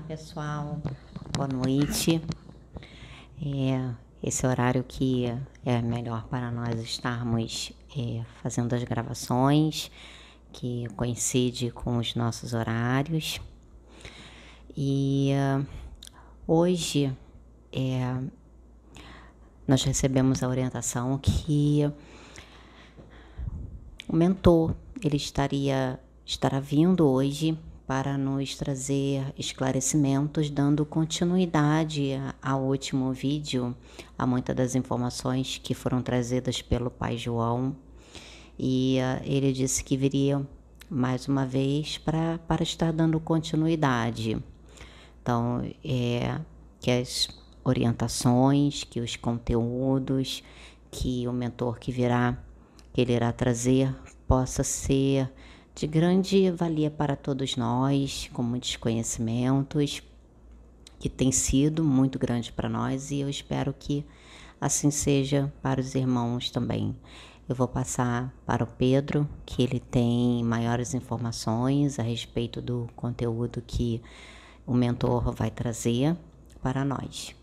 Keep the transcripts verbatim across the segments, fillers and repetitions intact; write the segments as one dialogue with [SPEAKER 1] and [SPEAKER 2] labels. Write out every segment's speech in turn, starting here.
[SPEAKER 1] pessoal, boa noite. É, esse horário que é melhor para nós estarmos é, fazendo as gravações, que coincide com os nossos horários. E uh, hoje é, nós recebemos a orientação que o mentor ele estaria estará vindo hoje para nos trazer esclarecimentos, dando continuidade ao último vídeo, a muitas das informações que foram trazidas pelo Pai João. E uh, ele disse que viria mais uma vez pra, para estar dando continuidade. Então, é, que as orientações, que os conteúdos, que o mentor que virá, que ele irá trazer, possa ser de grande valia para todos nós, com muitos conhecimentos, que tem sido muito grande para nós, e eu espero que assim seja para os irmãos também. Eu vou passar para o Pedro, que ele tem maiores informações a respeito do conteúdo que o mentor vai trazer para nós.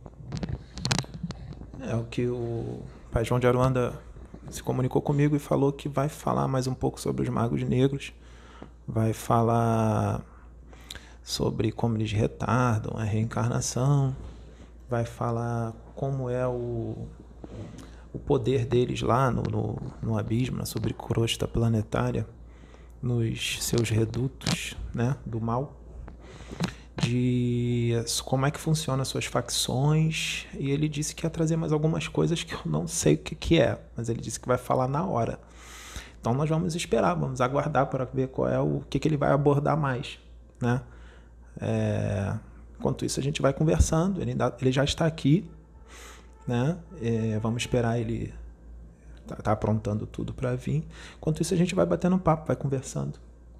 [SPEAKER 2] É o que o Pai João de Aruanda se comunicou comigo e falou que vai falar mais um pouco sobre os magos negros, vai falar sobre como eles retardam a reencarnação, vai falar como é o, o poder deles lá no, no, no abismo, na sobrecrosta planetária, nos seus redutos, né, do mal, de como é que funciona as suas facções, e ele disse que ia trazer mais algumas coisas que eu não sei o que, que é, mas ele disse que vai falar na hora. Então nós vamos esperar, vamos aguardar para ver qual é o que, que ele vai abordar mais, né? É, enquanto isso a gente vai conversando, ele, ainda, ele já está aqui, né? É, vamos esperar ele tá, tá aprontando tudo para vir. Enquanto isso a gente vai batendo um papo, vai conversando.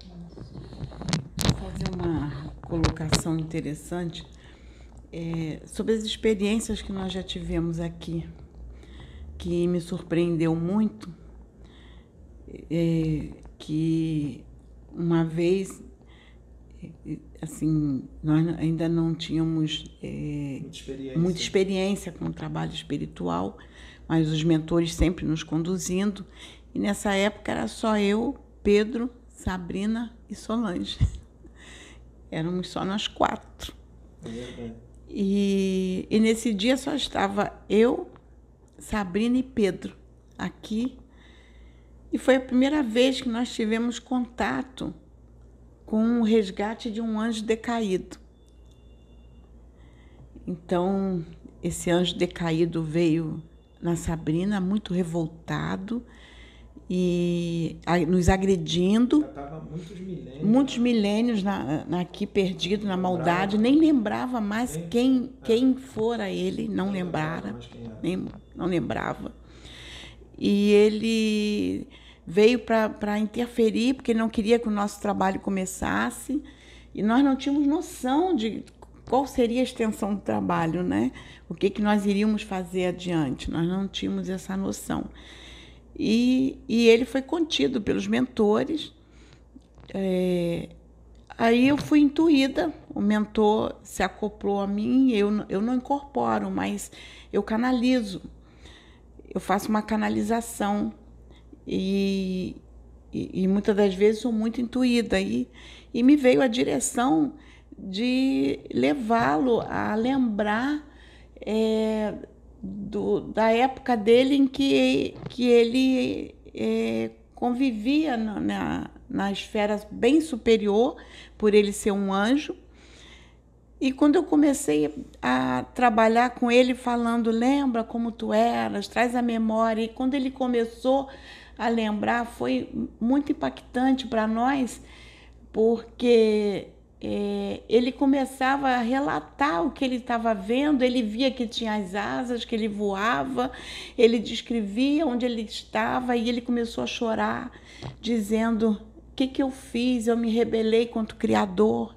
[SPEAKER 3] Vou fazer uma colocação interessante é, sobre as experiências que nós já tivemos aqui, que me surpreendeu muito, é, que uma vez, assim, nós ainda não tínhamos é, muita, experiência. muita experiência com o trabalho espiritual, mas os mentores sempre nos conduzindo, e nessa época era só eu, Pedro, Sabrina e Solange. Éramos só nós quatro. É e, e nesse dia só estava eu, Sabrina e Pedro aqui. E foi a primeira vez que nós tivemos contato com o resgate de um anjo decaído. Então, esse anjo decaído veio na Sabrina muito revoltado e nos agredindo. Já estava muitos milênios. Muitos milênios na, na, aqui perdido, na maldade. Nem lembrava mais quem, quem fora ele, não lembrara, nem, não lembrava. E ele veio para interferir, porque ele não queria que o nosso trabalho começasse, e nós não tínhamos noção de qual seria a extensão do trabalho, né? O que, que nós iríamos fazer adiante, nós não tínhamos essa noção. E, e ele foi contido pelos mentores. É, aí eu fui intuída, o mentor se acoplou a mim, eu, eu não incorporo, mas eu canalizo. Eu faço uma canalização e, e, e muitas das vezes sou muito intuída. E, e me veio a direção de levá-lo a lembrar é, do, da época dele em que, que ele é, convivia na, na, na esfera bem superior, por ele ser um anjo. E quando eu comecei a trabalhar com ele, falando, lembra como tu eras, traz a memória. E quando ele começou a lembrar, foi muito impactante para nós, porque é, ele começava a relatar o que ele estava vendo, ele via que tinha as asas, que ele voava, ele descrevia onde ele estava e ele começou a chorar, dizendo, o que, que eu fiz? Eu me rebelei contra o Criador.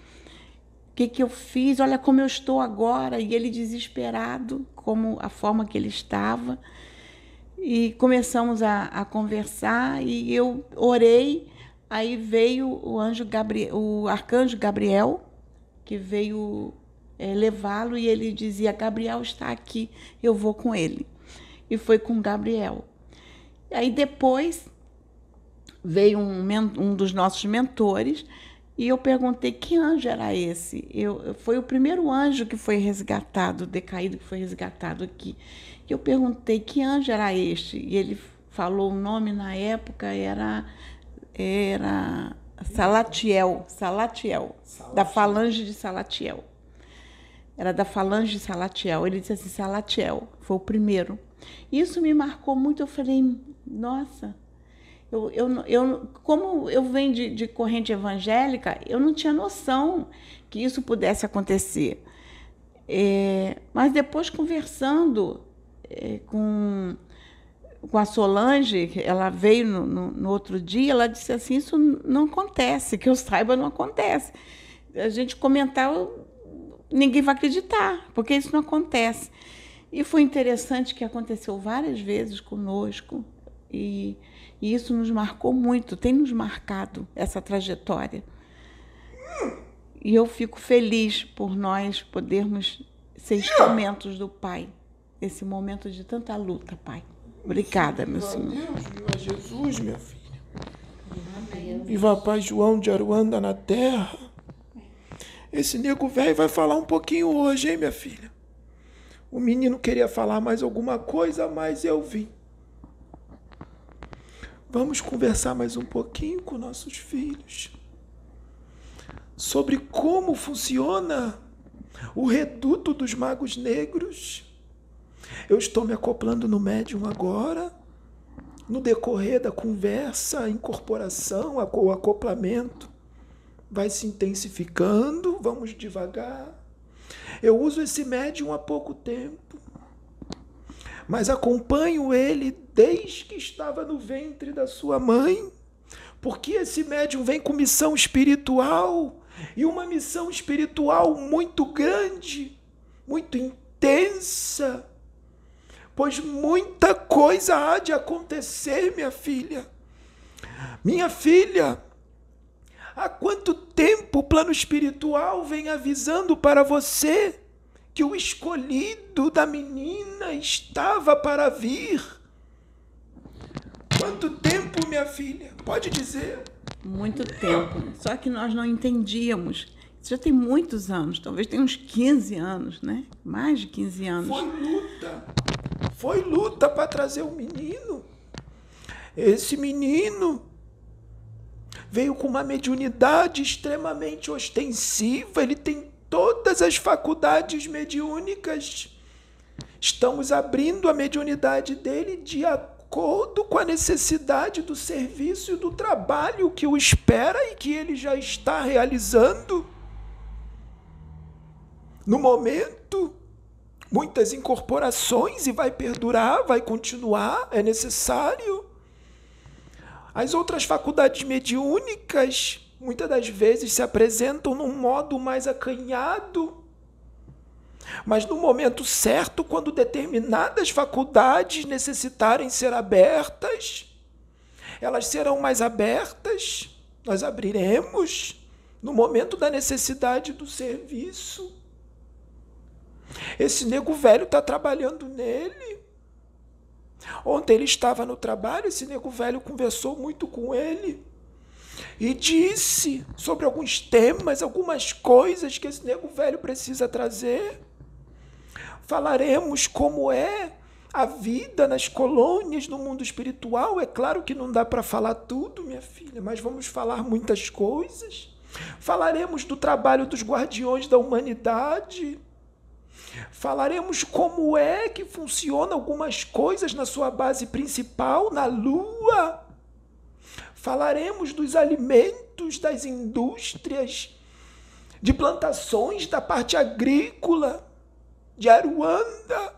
[SPEAKER 3] O que, que eu fiz? Olha como eu estou agora. E ele desesperado, como a forma que ele estava. E começamos a, a conversar e eu orei. Aí veio o anjo Gabriel, o arcanjo Gabriel, que veio é, levá-lo e ele dizia, Gabriel está aqui, eu vou com ele. E foi com Gabriel. Aí depois veio um, um dos nossos mentores e eu perguntei que anjo era esse. Eu, foi o primeiro anjo que foi resgatado, decaído, que foi resgatado aqui. E eu perguntei que anjo era este. E ele falou o nome na época, era, era Salatiel, Salatiel, Salatiel, da falange de Salatiel. Era da falange de Salatiel. Ele disse assim, Salatiel, foi o primeiro. Isso me marcou muito, eu falei, nossa... Eu, eu, eu, como eu venho de, de corrente evangélica, eu não tinha noção que isso pudesse acontecer. É, mas depois, conversando é, com, com a Solange, ela veio no, no, no outro dia, ela disse assim, isso não acontece, que eu saiba, não acontece. A gente comentar, ninguém vai acreditar, porque isso não acontece. E foi interessante que aconteceu várias vezes conosco, e... E isso nos marcou muito, tem nos marcado essa trajetória. E eu fico feliz por nós podermos ser instrumentos do Pai, nesse momento de tanta luta, Pai. Obrigada, meu Senhor.
[SPEAKER 4] Viva Deus, viva Jesus, minha filha. Viva Pai João de Aruanda na terra. Esse nego velho vai falar um pouquinho hoje, hein, minha filha? O menino queria falar mais alguma coisa, mas eu vim. Vamos conversar mais um pouquinho com nossos filhos sobre como funciona o reduto dos magos negros. Eu estou me acoplando no médium agora. No decorrer da conversa, a incorporação, o acoplamento vai se intensificando. Vamos devagar. Eu uso esse médium há pouco tempo, mas acompanho ele desde que estava no ventre da sua mãe, porque esse médium vem com missão espiritual, e uma missão espiritual muito grande, muito intensa, pois muita coisa há de acontecer, minha filha. Minha filha, há quanto tempo o plano espiritual vem avisando para você que o escolhido da menina estava para vir? Quanto tempo, minha filha? Pode dizer.
[SPEAKER 3] Muito tempo. Só que nós não entendíamos. Isso já tem muitos anos, talvez tenha uns quinze anos, né? Mais de quinze anos.
[SPEAKER 4] Foi luta. Foi luta para trazer o menino. Esse menino veio com uma mediunidade extremamente ostensiva. Ele tem todas as faculdades mediúnicas. Estamos abrindo a mediunidade dele de acordo com a necessidade do serviço e do trabalho que o espera e que ele já está realizando. No momento, muitas incorporações, e vai perdurar, vai continuar, é necessário. As outras faculdades mediúnicas, muitas das vezes, se apresentam num modo mais acanhado. Mas no momento certo, quando determinadas faculdades necessitarem ser abertas, elas serão mais abertas, nós abriremos no momento da necessidade do serviço. Esse nego velho está trabalhando nele. Ontem ele estava no trabalho, esse nego velho conversou muito com ele e disse sobre alguns temas, algumas coisas que esse nego velho precisa trazer. Falaremos como é a vida nas colônias, no mundo espiritual. É claro que não dá para falar tudo, minha filha, mas vamos falar muitas coisas. Falaremos do trabalho dos guardiões da humanidade. Falaremos como é que funcionam algumas coisas na sua base principal, na Lua. Falaremos dos alimentos, das indústrias, de plantações, da parte agrícola de Aruanda.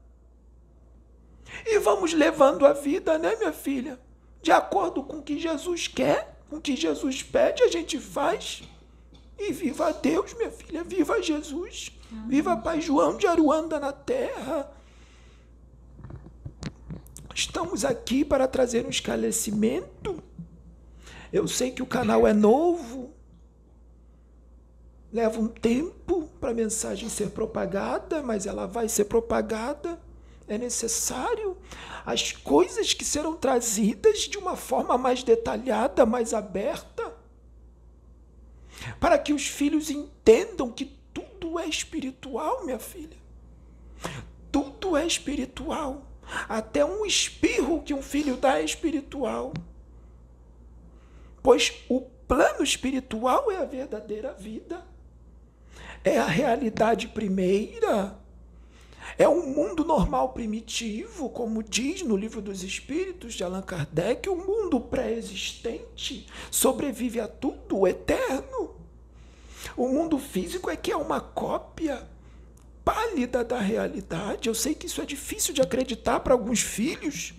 [SPEAKER 4] E vamos levando a vida, né, minha filha? De acordo com o que Jesus quer, com o que Jesus pede, a gente faz. E viva Deus, minha filha, viva Jesus. Viva Pai João de Aruanda na terra. Estamos aqui para trazer um esclarecimento. Eu sei que o canal é novo. leva um tempo para a mensagem ser propagada, mas ela vai ser propagada. É necessário as coisas que serão trazidas de uma forma mais detalhada, mais aberta, para que os filhos entendam que tudo é espiritual, minha filha. Tudo é espiritual. Até um espirro que um filho dá é espiritual. Pois o plano espiritual é a verdadeira vida. É a realidade primeira. É um mundo normal primitivo, como diz no Livro dos Espíritos de Allan Kardec, o mundo pré-existente sobrevive a tudo, o eterno. O mundo físico é que é uma cópia pálida da realidade. Eu sei que isso é difícil de acreditar para alguns filhos,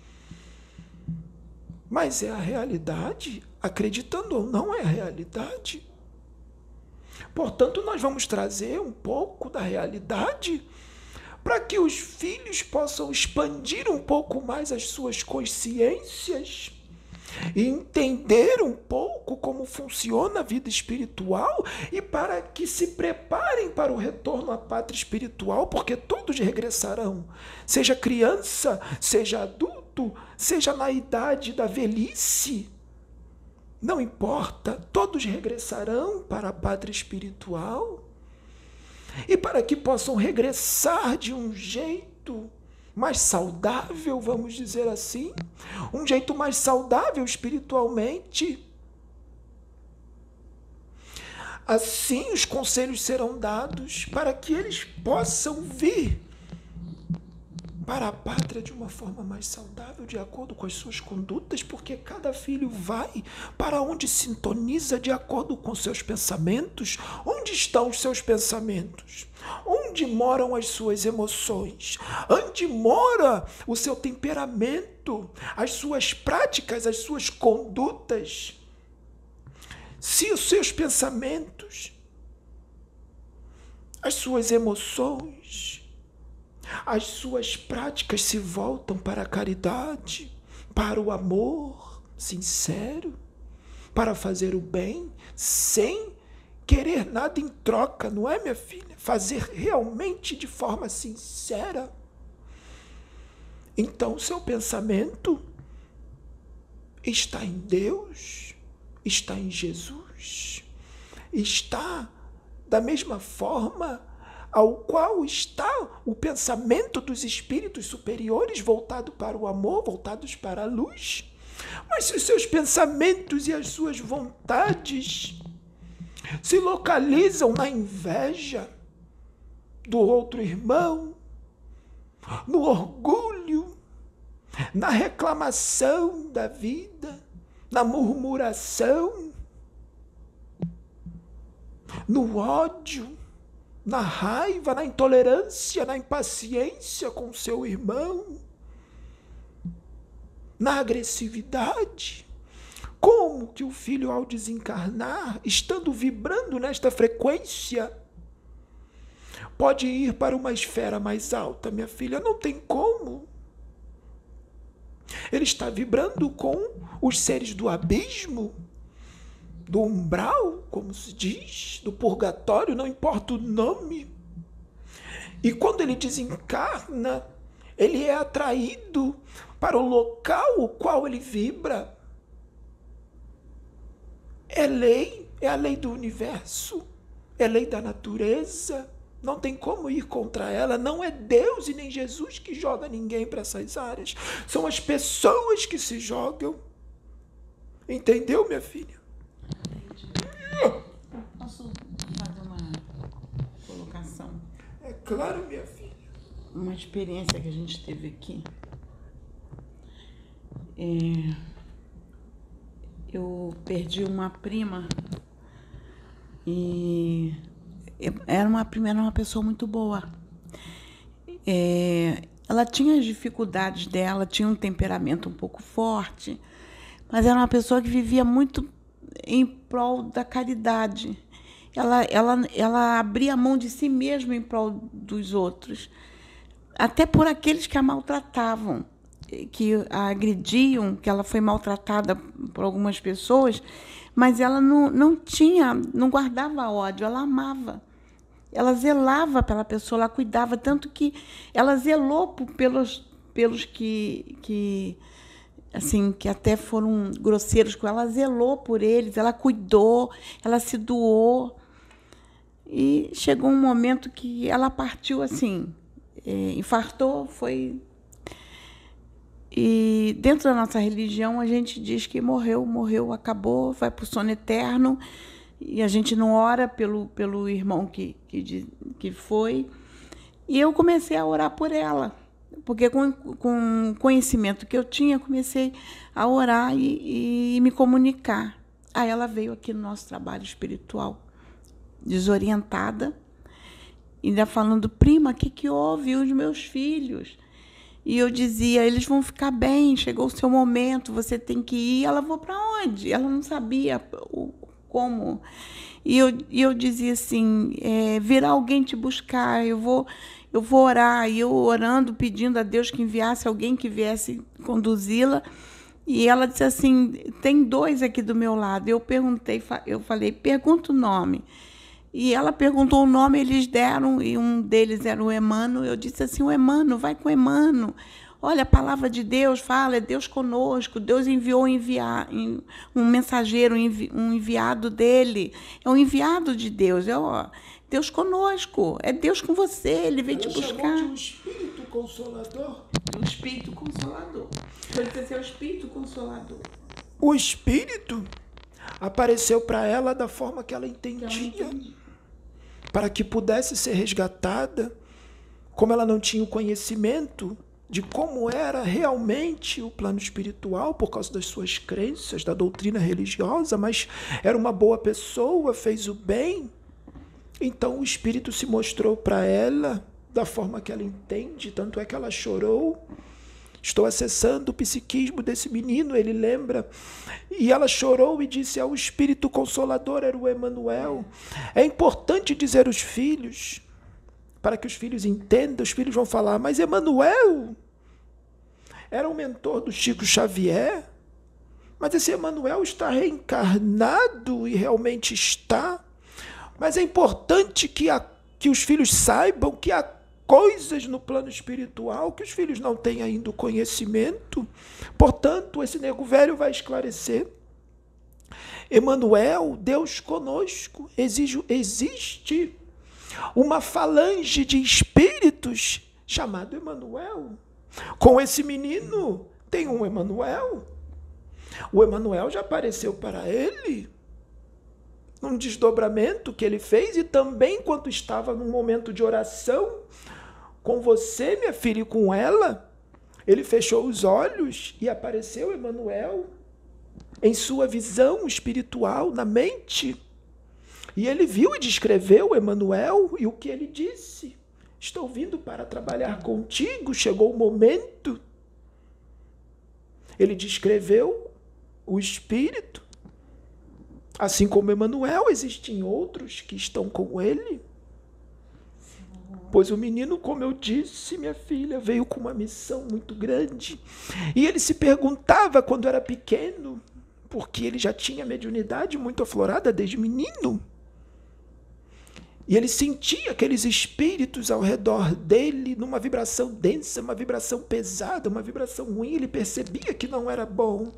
[SPEAKER 4] mas é a realidade. Acreditando ou não, é a realidade. Portanto, nós vamos trazer um pouco da realidade para que os filhos possam expandir um pouco mais as suas consciências e entender um pouco como funciona a vida espiritual e para que se preparem para o retorno à pátria espiritual, porque todos regressarão, seja criança, seja adulto, seja na idade da velhice. Não importa, todos regressarão para a pátria espiritual. E para que possam regressar de um jeito mais saudável, vamos dizer assim, um jeito mais saudável espiritualmente. Assim, os conselhos serão dados para que eles possam vir para a pátria de uma forma mais saudável, de acordo com as suas condutas, porque cada filho vai para onde sintoniza de acordo com seus pensamentos. Onde estão os seus pensamentos? Onde moram as suas emoções? Onde mora o seu temperamento, as suas práticas, as suas condutas? Se os seus pensamentos, as suas emoções, as suas práticas se voltam para a caridade, para o amor sincero, para fazer o bem, sem querer nada em troca, não é, minha filha? Fazer realmente de forma sincera. Então, seu pensamento está em Deus, está em Jesus, está da mesma forma ao qual está o pensamento dos espíritos superiores, voltado para o amor, voltados para a luz. Mas se os seus pensamentos e as suas vontades se localizam na inveja do outro irmão, no orgulho, na reclamação da vida, na murmuração, no ódio, na raiva, na intolerância, na impaciência com seu irmão, na agressividade. Como que o filho, ao desencarnar, estando vibrando nesta frequência, pode ir para uma esfera mais alta, minha filha? Não tem como. Ele está vibrando com os seres do abismo, do umbral, como se diz, do purgatório, não importa o nome. E quando ele desencarna, ele é atraído para o local o qual ele vibra. É lei, é a lei do universo, é lei da natureza, não tem como ir contra ela. Não é Deus e nem Jesus que joga ninguém para essas áreas, são as pessoas que se jogam. Entendeu, minha filha?
[SPEAKER 3] Posso fazer uma colocação?
[SPEAKER 4] É claro, minha filha.
[SPEAKER 3] Uma experiência que a gente teve aqui. É, eu perdi uma prima e era uma prima, era uma pessoa muito boa. É, ela tinha as dificuldades dela, tinha um temperamento um pouco forte, mas era uma pessoa que vivia muito em prol da caridade. Ela, ela, ela abria a mão de si mesma em prol dos outros, até por aqueles que a maltratavam. que a agrediam, que ela foi maltratada por algumas pessoas, mas ela não, não tinha, não guardava ódio, ela amava. Ela zelava pela pessoa, ela cuidava, tanto que ela zelou pelos, pelos que, que, assim, que até foram grosseiros com ela, ela zelou por eles, ela cuidou, ela se doou. E chegou um momento que ela partiu assim, é, infartou, foi... E dentro da nossa religião a gente diz que morreu, morreu, acabou, vai para o sono eterno, e a gente não ora pelo, pelo irmão que, que, que foi. E eu comecei a orar por ela, porque com, com o conhecimento que eu tinha, comecei a orar e, e me comunicar. Aí ela veio aqui no nosso trabalho espiritual, desorientada, ainda falando, prima, o que, que houve? Os meus filhos... E eu dizia, eles vão ficar bem, chegou o seu momento, você tem que ir. Ela, vou para onde? Ela não sabia o, como. E eu, e eu dizia assim, é, virá alguém te buscar, eu vou, eu vou orar. E eu orando, pedindo a Deus que enviasse alguém que viesse conduzi-la. E ela disse assim, tem dois aqui do meu lado. Eu perguntei, eu falei, pergunta o nome. E ela perguntou o nome, eles deram, e um deles era o Emmanuel. Eu disse assim, o Emmanuel, vai com o Emmanuel. Olha, a palavra de Deus fala, é Deus conosco. Deus enviou enviar, um mensageiro, um enviado dele. É um enviado de Deus. É, ó, Deus conosco, é Deus com você, ele veio te buscar.
[SPEAKER 4] Ela chamou de um espírito consolador?
[SPEAKER 3] Um espírito consolador. Foi dizer, o espírito consolador.
[SPEAKER 4] O espírito apareceu para ela da forma que ela entendia, para que pudesse ser resgatada, como ela não tinha o conhecimento de como era realmente o plano espiritual, por causa das suas crenças, da doutrina religiosa, mas era uma boa pessoa, fez o bem. Então o espírito se mostrou para ela da forma que ela entende, tanto é que ela chorou. Estou acessando o psiquismo desse menino, ele lembra. E ela chorou e disse, ah, o espírito consolador era o Emmanuel. É importante dizer aos filhos, para que os filhos entendam, os filhos vão falar, mas Emmanuel era o mentor do Chico Xavier, mas esse Emmanuel está reencarnado e realmente está. Mas é importante que, a, que os filhos saibam que a coisas no plano espiritual que os filhos não têm ainda o conhecimento. Portanto, esse nego velho vai esclarecer. Emmanuel, Deus conosco, exige, existe uma falange de espíritos chamado Emmanuel. Com esse menino tem um Emmanuel. O Emmanuel já apareceu para ele num desdobramento que ele fez e também enquanto estava num momento de oração com você, minha filha, e com ela, ele fechou os olhos e apareceu Emmanuel em sua visão espiritual, na mente. E ele viu e descreveu Emmanuel e o que ele disse. Estou vindo para trabalhar contigo, chegou o momento. Ele descreveu o espírito. Assim como Emmanuel, existem outros que estão com ele. Pois o menino, como eu disse, minha filha, veio com uma missão muito grande. E ele se perguntava quando era pequeno, porque ele já tinha mediunidade muito aflorada desde menino. E ele sentia aqueles espíritos ao redor dele numa vibração densa, uma vibração pesada, uma vibração ruim. Ele percebia que não era bom.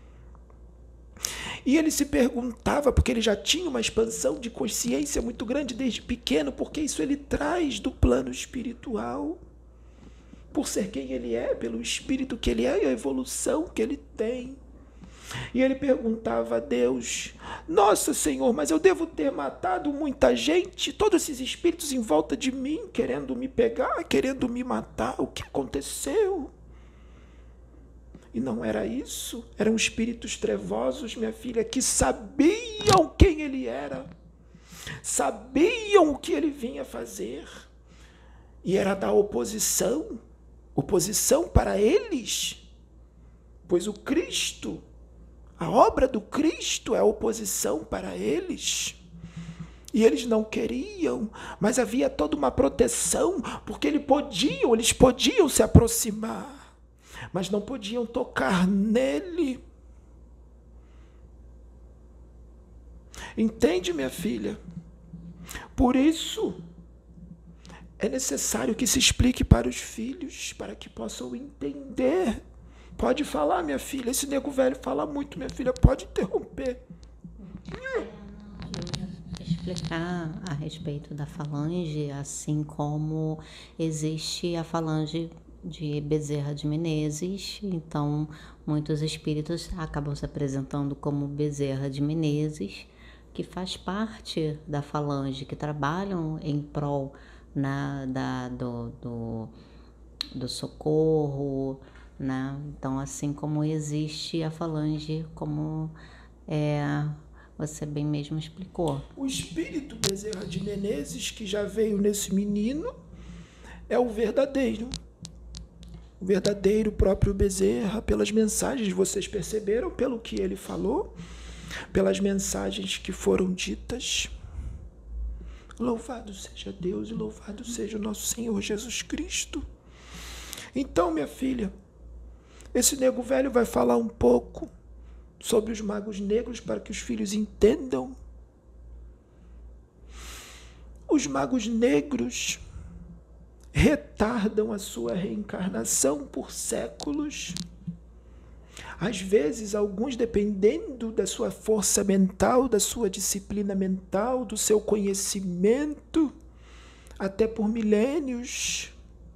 [SPEAKER 4] E ele se perguntava, porque ele já tinha uma expansão de consciência muito grande desde pequeno, porque isso ele traz do plano espiritual, por ser quem ele é, pelo espírito que ele é e a evolução que ele tem. E ele perguntava a Deus, nossa Senhor, mas eu devo ter matado muita gente, todos esses espíritos em volta de mim, querendo me pegar, querendo me matar, o que aconteceu? E não era isso, eram espíritos trevosos, minha filha, que sabiam quem ele era, sabiam o que ele vinha fazer, e era da oposição, oposição para eles, pois o Cristo, a obra do Cristo é oposição para eles. E eles não queriam, mas havia toda uma proteção, porque eles podiam, eles podiam se aproximar. mas não podiam tocar nele. Entende, minha filha? Por isso, é necessário que se explique para os filhos, para que possam entender. Pode falar, minha filha. Esse nego velho fala muito, minha filha. Pode interromper.
[SPEAKER 1] Eu ia explicar a respeito da falange, assim como existe a falange de Bezerra de Menezes. Então, muitos espíritos acabam se apresentando como Bezerra de Menezes, que faz parte da falange, que trabalham em prol na, da, do, do, do socorro, né? Então, assim como existe a falange, como é, você bem mesmo explicou.
[SPEAKER 4] O espírito Bezerra de Menezes, que já veio nesse menino, é o verdadeiro. O verdadeiro próprio Bezerra, pelas mensagens, vocês perceberam, pelo que ele falou, pelas mensagens que foram ditas. Louvado seja Deus e louvado seja o nosso Senhor Jesus Cristo. Então, minha filha, esse nego velho vai falar um pouco sobre os magos negros para que os filhos entendam. Os magos negros retardam a sua reencarnação por séculos. Às vezes, alguns, dependendo da sua força mental, da sua disciplina mental, do seu conhecimento, até por milênios.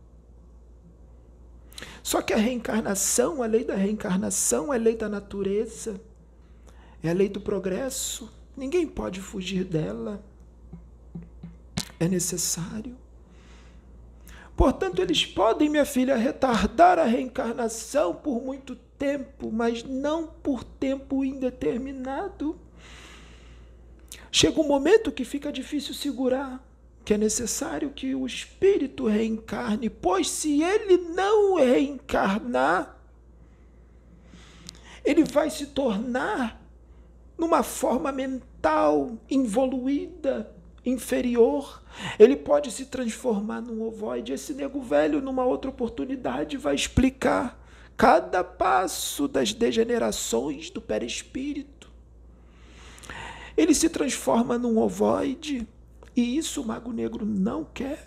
[SPEAKER 4] Só que a reencarnação, a lei da reencarnação, é a lei da natureza, é a lei do progresso. Ninguém pode fugir dela. É necessário. Portanto, eles podem, minha filha, retardar a reencarnação por muito tempo, mas não por tempo indeterminado. Chega um momento que fica difícil segurar, que é necessário que o espírito reencarne, pois se ele não reencarnar, ele vai se tornar numa forma mental involuída, inferior. Ele pode se transformar num ovoide. Esse nego velho, numa outra oportunidade, vai explicar cada passo das degenerações do perispírito. Ele se transforma num ovoide, e isso o mago negro não quer,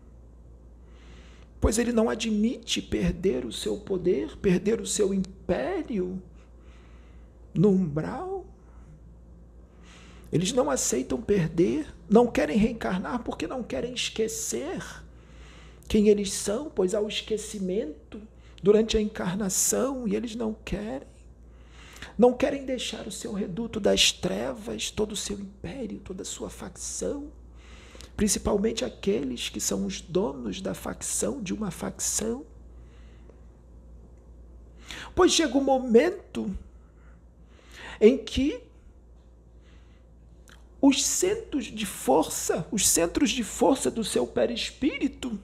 [SPEAKER 4] pois ele não admite perder o seu poder, perder o seu império no umbral. Eles não aceitam perder, não querem reencarnar porque não querem esquecer quem eles são, pois há o esquecimento durante a encarnação e eles não querem. Não querem deixar o seu reduto das trevas, todo o seu império, toda a sua facção, principalmente aqueles que são os donos da facção, de uma facção. Pois chega um momento em que os centros de força, os centros de força do seu perispírito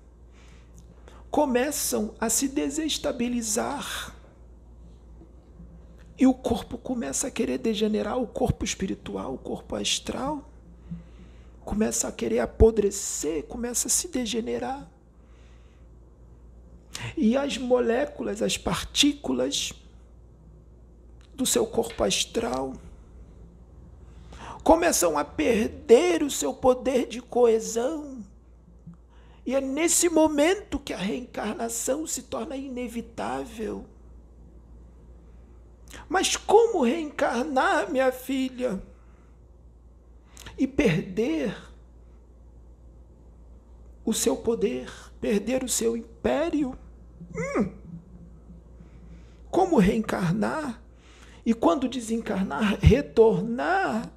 [SPEAKER 4] começam a se desestabilizar. E o corpo começa a querer degenerar, o corpo espiritual, o corpo astral, começa a querer apodrecer, começa a se degenerar. E as moléculas, as partículas do seu corpo astral começam a perder o seu poder de coesão. E é nesse momento que a reencarnação se torna inevitável. Mas como reencarnar, minha filha, e perder o seu poder, perder o seu império? Hum. Como reencarnar e, quando desencarnar, retornar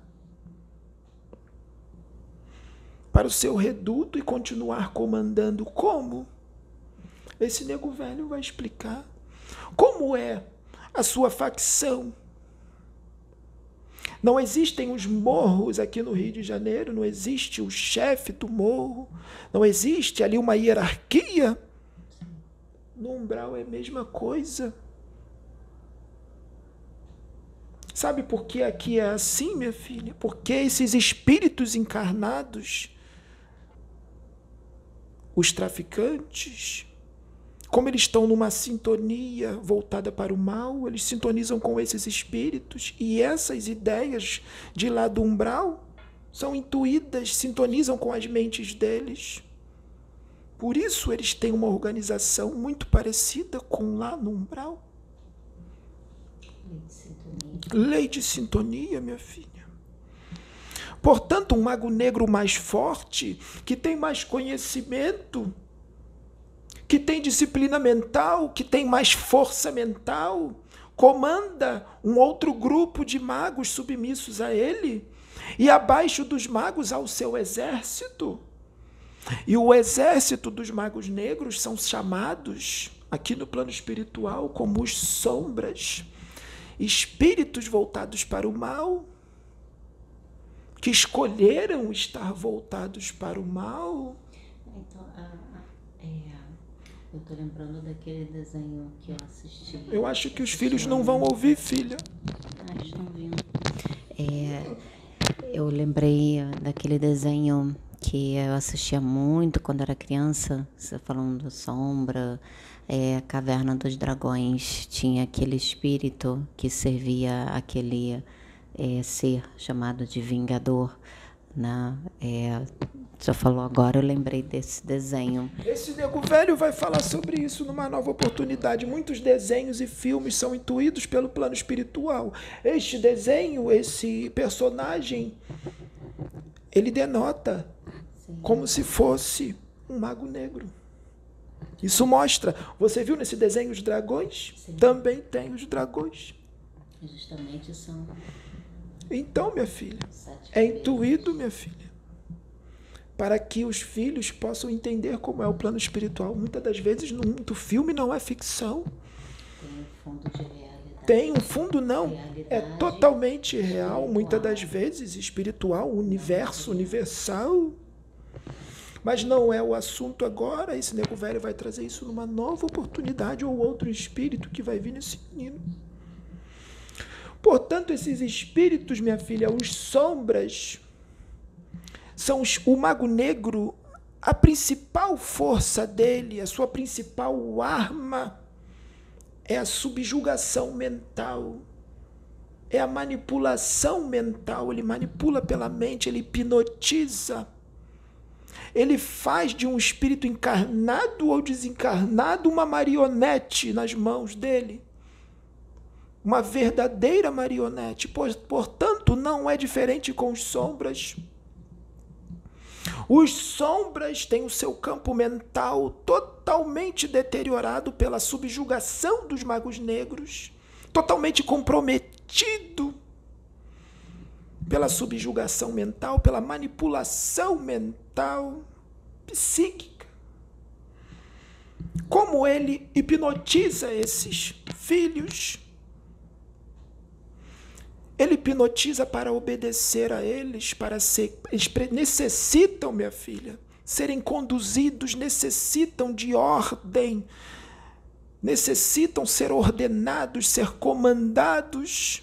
[SPEAKER 4] para o seu reduto e continuar comandando? Como? Esse nego velho vai explicar. Como é a sua facção? Não existem os morros aqui no Rio de Janeiro, não existe o chefe do morro, não existe ali uma hierarquia. No umbral é a mesma coisa. Sabe por que aqui é assim, minha filha? Porque esses espíritos encarnados, os traficantes, como eles estão numa sintonia voltada para o mal, eles sintonizam com esses espíritos, e essas ideias de lá do umbral são intuídas, sintonizam com as mentes deles. Por isso eles têm uma organização muito parecida com lá no umbral. Lei de sintonia, minha filha. Portanto, um mago negro mais forte, que tem mais conhecimento, que tem disciplina mental, que tem mais força mental, comanda um outro grupo de magos submissos a ele, e abaixo dos magos há o seu exército. E o exército dos magos negros são chamados, aqui no plano espiritual, como os sombras, espíritos voltados para o mal, que escolheram estar voltados para o mal.
[SPEAKER 1] Então, a, a, é, eu estou lembrando daquele desenho que eu assisti.
[SPEAKER 4] Eu acho que os filhos não vão ouvir, filha.
[SPEAKER 1] Ah, estão ouvindo. É, eu lembrei daquele desenho que eu assistia muito quando era criança, você falando Sombra, é, Caverna dos Dragões, tinha aquele espírito que servia aquele é, ser chamado de Vingador, né? É, já falou agora, eu lembrei desse desenho.
[SPEAKER 4] Esse nego velho vai falar sobre isso numa nova oportunidade. Muitos desenhos e filmes são intuídos pelo plano espiritual. Este desenho, esse personagem, ele denota Sim. como se fosse um mago negro. Isso mostra. Você viu nesse desenho os dragões? Sim. Também tem os dragões.
[SPEAKER 1] Justamente são...
[SPEAKER 4] Então, minha filha, é intuído, minha filha, para que os filhos possam entender como é o plano espiritual. Muitas das vezes, muito filme não é ficção.
[SPEAKER 1] Tem um fundo de realidade.
[SPEAKER 4] Tem um fundo, não. É totalmente real, muitas das vezes, espiritual, universo, universal. Mas não é o assunto agora. Esse nego velho vai trazer isso numa nova oportunidade, ou outro espírito que vai vir nesse menino. Portanto, esses espíritos, minha filha, os sombras, são os, o mago negro, a principal força dele, a sua principal arma é a subjugação mental, é a manipulação mental. Ele manipula pela mente, ele hipnotiza. Ele faz de um espírito encarnado ou desencarnado uma marionete nas mãos dele. Uma verdadeira marionete. Portanto, não é diferente com os sombras. Os sombras têm o seu campo mental totalmente deteriorado pela subjugação dos magos negros, totalmente comprometido pela subjugação mental, pela manipulação mental, psíquica. Como ele hipnotiza esses filhos? Ele hipnotiza para obedecer a eles, para ser... Eles necessitam, minha filha, serem conduzidos, necessitam de ordem, necessitam ser ordenados, ser comandados.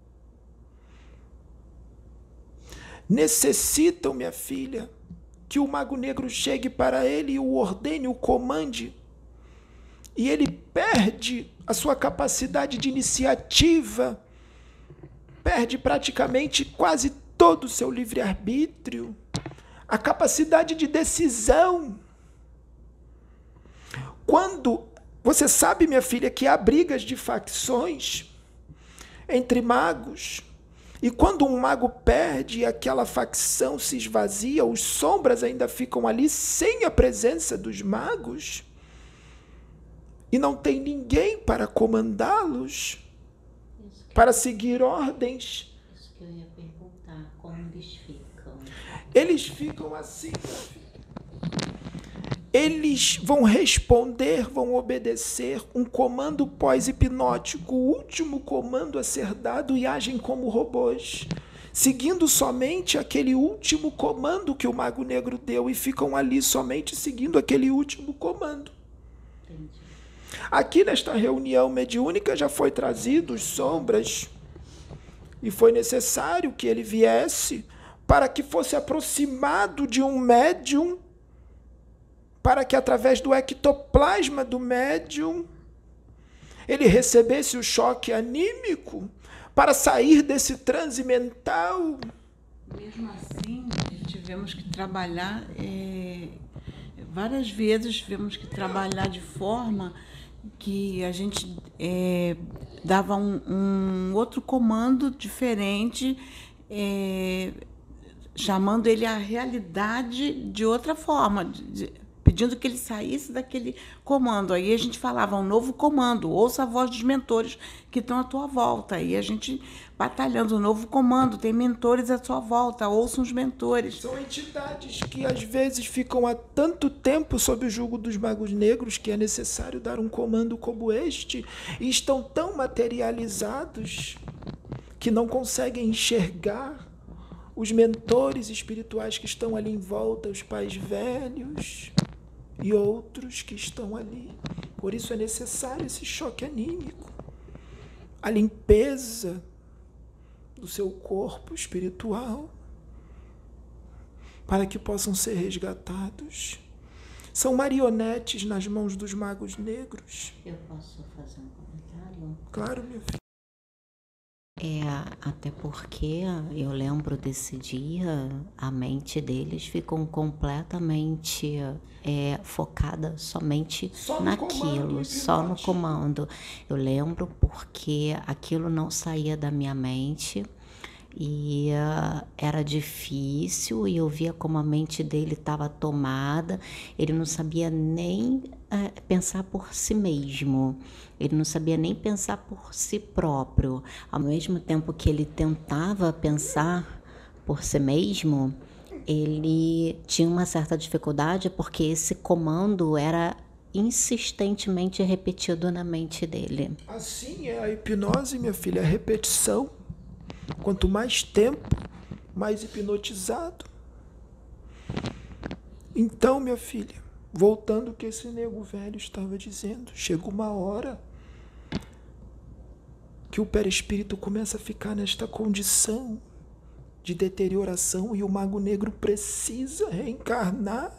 [SPEAKER 4] Necessitam, minha filha, que o mago negro chegue para ele e o ordene, o comande. E ele perde a sua capacidade de iniciativa, perde praticamente quase todo o seu livre-arbítrio, a capacidade de decisão. Quando você sabe, minha filha, que há brigas de facções entre magos, e quando um mago perde e aquela facção se esvazia, os sombras ainda ficam ali sem a presença dos magos, e não tem ninguém para comandá-los, para seguir ordens.
[SPEAKER 1] Isso que eu ia perguntar, como eles ficam?
[SPEAKER 4] Eles ficam assim, eles vão responder, vão obedecer um comando pós-hipnótico, o último comando a ser dado, e agem como robôs, seguindo somente aquele último comando que o mago negro deu, e ficam ali somente seguindo aquele último comando.
[SPEAKER 1] Entendi.
[SPEAKER 4] Aqui nesta reunião mediúnica já foi trazido os sombras, e foi necessário que ele viesse para que fosse aproximado de um médium para que através do ectoplasma do médium ele recebesse o choque anímico para sair desse transe mental.
[SPEAKER 3] Mesmo assim, tivemos que trabalhar, é, várias vezes tivemos que trabalhar de forma que a gente é, dava um, um outro comando diferente, é, chamando ele à realidade de outra forma, de, pedindo que ele saísse daquele comando. Aí a gente falava um novo comando, ouça a voz dos mentores que estão à tua volta. Aí a gente batalhando um novo comando, tem mentores à sua volta, ouçam os mentores.
[SPEAKER 4] São entidades que às vezes ficam há tanto tempo sob o jugo dos magos negros que é necessário dar um comando como este e estão tão materializados que não conseguem enxergar os mentores espirituais que estão ali em volta, os pais velhos e outros que estão ali. Por isso é necessário esse choque anímico, a limpeza do seu corpo espiritual, para que possam ser resgatados. São marionetes nas mãos dos magos negros.
[SPEAKER 1] Eu posso fazer um comentário?
[SPEAKER 4] Claro, minha filha.
[SPEAKER 1] É, até porque eu lembro desse dia, a mente deles ficou completamente é, focada somente
[SPEAKER 4] Só no
[SPEAKER 1] naquilo,
[SPEAKER 4] comando
[SPEAKER 1] só no
[SPEAKER 4] hipnótico.
[SPEAKER 1] comando. Eu lembro porque aquilo não saía da minha mente e uh, era difícil e eu via como a mente dele estava tomada, ele não sabia nem uh, pensar por si mesmo, ele não sabia nem pensar por si próprio. Ao mesmo tempo que ele tentava pensar por si mesmo, ele tinha uma certa dificuldade porque esse comando era insistentemente repetido na mente dele.
[SPEAKER 4] Assim é a hipnose, minha filha, é a repetição. Quanto mais tempo, mais hipnotizado. Então, minha filha, voltando ao que esse nego velho estava dizendo, chega uma hora que o perispírito começa a ficar nesta condição de deterioração e o mago negro precisa reencarnar.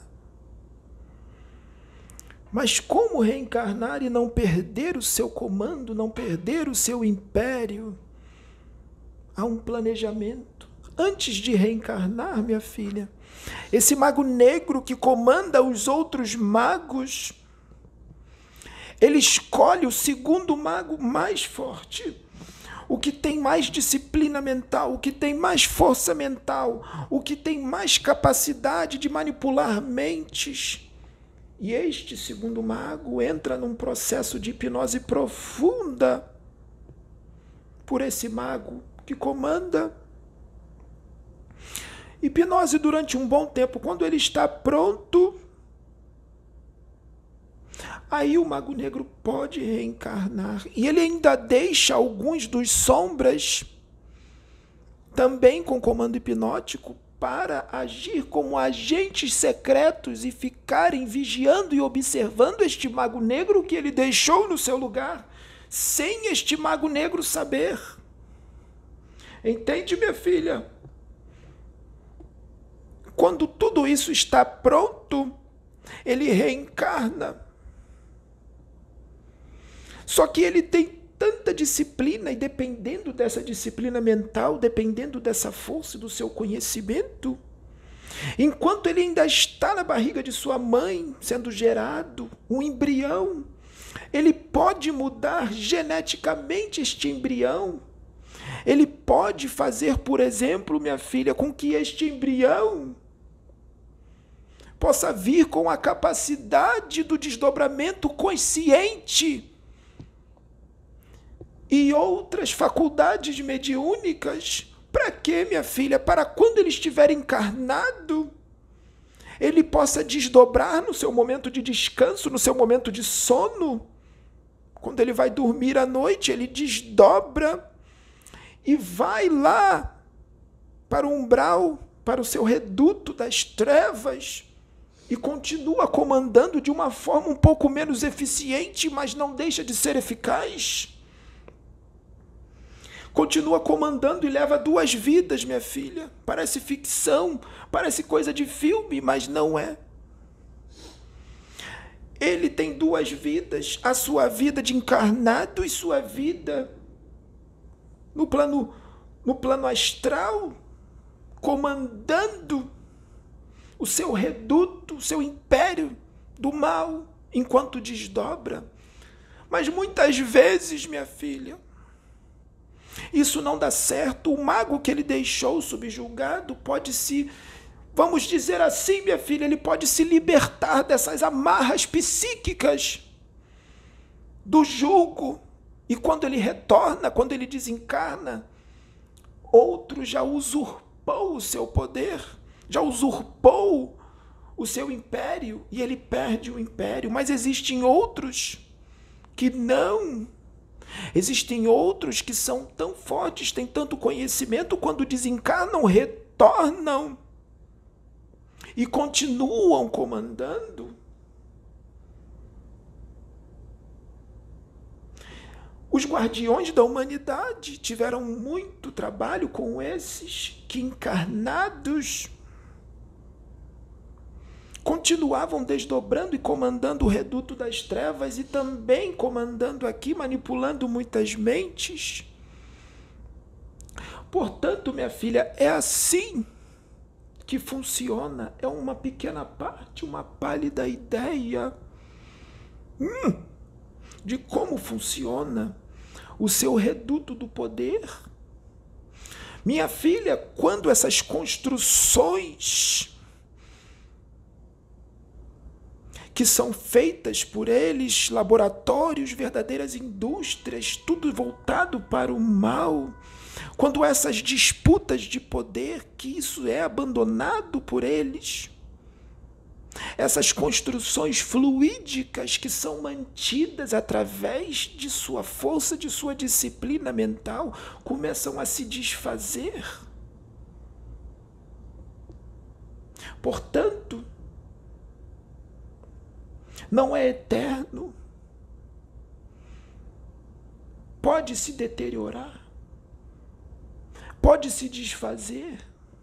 [SPEAKER 4] Mas como reencarnar e não perder o seu comando, não perder o seu império? Há um planejamento. Antes de reencarnar, minha filha, esse mago negro que comanda os outros magos, ele escolhe o segundo mago mais forte, o que tem mais disciplina mental, o que tem mais força mental, o que tem mais capacidade de manipular mentes. E este segundo mago entra num processo de hipnose profunda por esse mago que comanda. Hipnose durante um bom tempo. Quando ele está pronto, aí o mago negro pode reencarnar. E ele ainda deixa alguns dos sombras também com comando hipnótico para agir como agentes secretos e ficarem vigiando e observando este mago negro que ele deixou no seu lugar, sem este mago negro saber. Entende, minha filha? Quando tudo isso está pronto, ele reencarna. Só que ele tem tanta disciplina, e dependendo dessa disciplina mental, dependendo dessa força do seu conhecimento, enquanto ele ainda está na barriga de sua mãe, sendo gerado, um embrião, ele pode mudar geneticamente este embrião. Ele pode fazer, por exemplo, minha filha, com que este embrião possa vir com a capacidade do desdobramento consciente e outras faculdades mediúnicas. Para quê, minha filha? Para quando ele estiver encarnado, ele possa desdobrar no seu momento de descanso, no seu momento de sono. Quando ele vai dormir à noite, ele desdobra e vai lá para o umbral, para o seu reduto das trevas, e continua comandando de uma forma um pouco menos eficiente, mas não deixa de ser eficaz. Continua comandando e leva duas vidas, minha filha. Parece ficção, parece coisa de filme, mas não é. Ele tem duas vidas, a sua vida de encarnado e sua vida no plano, no plano astral, comandando o seu reduto, o seu império do mal, enquanto desdobra. Mas muitas vezes, minha filha, isso não dá certo. O mago que ele deixou subjugado pode se, vamos dizer assim, minha filha, ele pode se libertar dessas amarras psíquicas do jugo. E quando ele retorna, quando ele desencarna, outro já usurpou o seu poder, já usurpou o seu império, e ele perde o império. Mas existem outros que não. Existem outros que são tão fortes, têm tanto conhecimento, quando desencarnam, retornam e continuam comandando. Os guardiões da humanidade tiveram muito trabalho com esses que, encarnados, continuavam desdobrando e comandando o reduto das trevas, e também comandando aqui, manipulando muitas mentes. Portanto, minha filha, é assim que funciona. É uma pequena parte, uma pálida ideia hum, de como funciona o seu reduto do poder. Minha filha, quando essas construções que são feitas por eles, laboratórios, verdadeiras indústrias, tudo voltado para o mal, quando essas disputas de poder, que isso é abandonado por eles, essas construções fluídicas que são mantidas através de sua força, de sua disciplina mental, começam a se desfazer. Portanto, não é eterno. Pode se deteriorar. Pode se desfazer.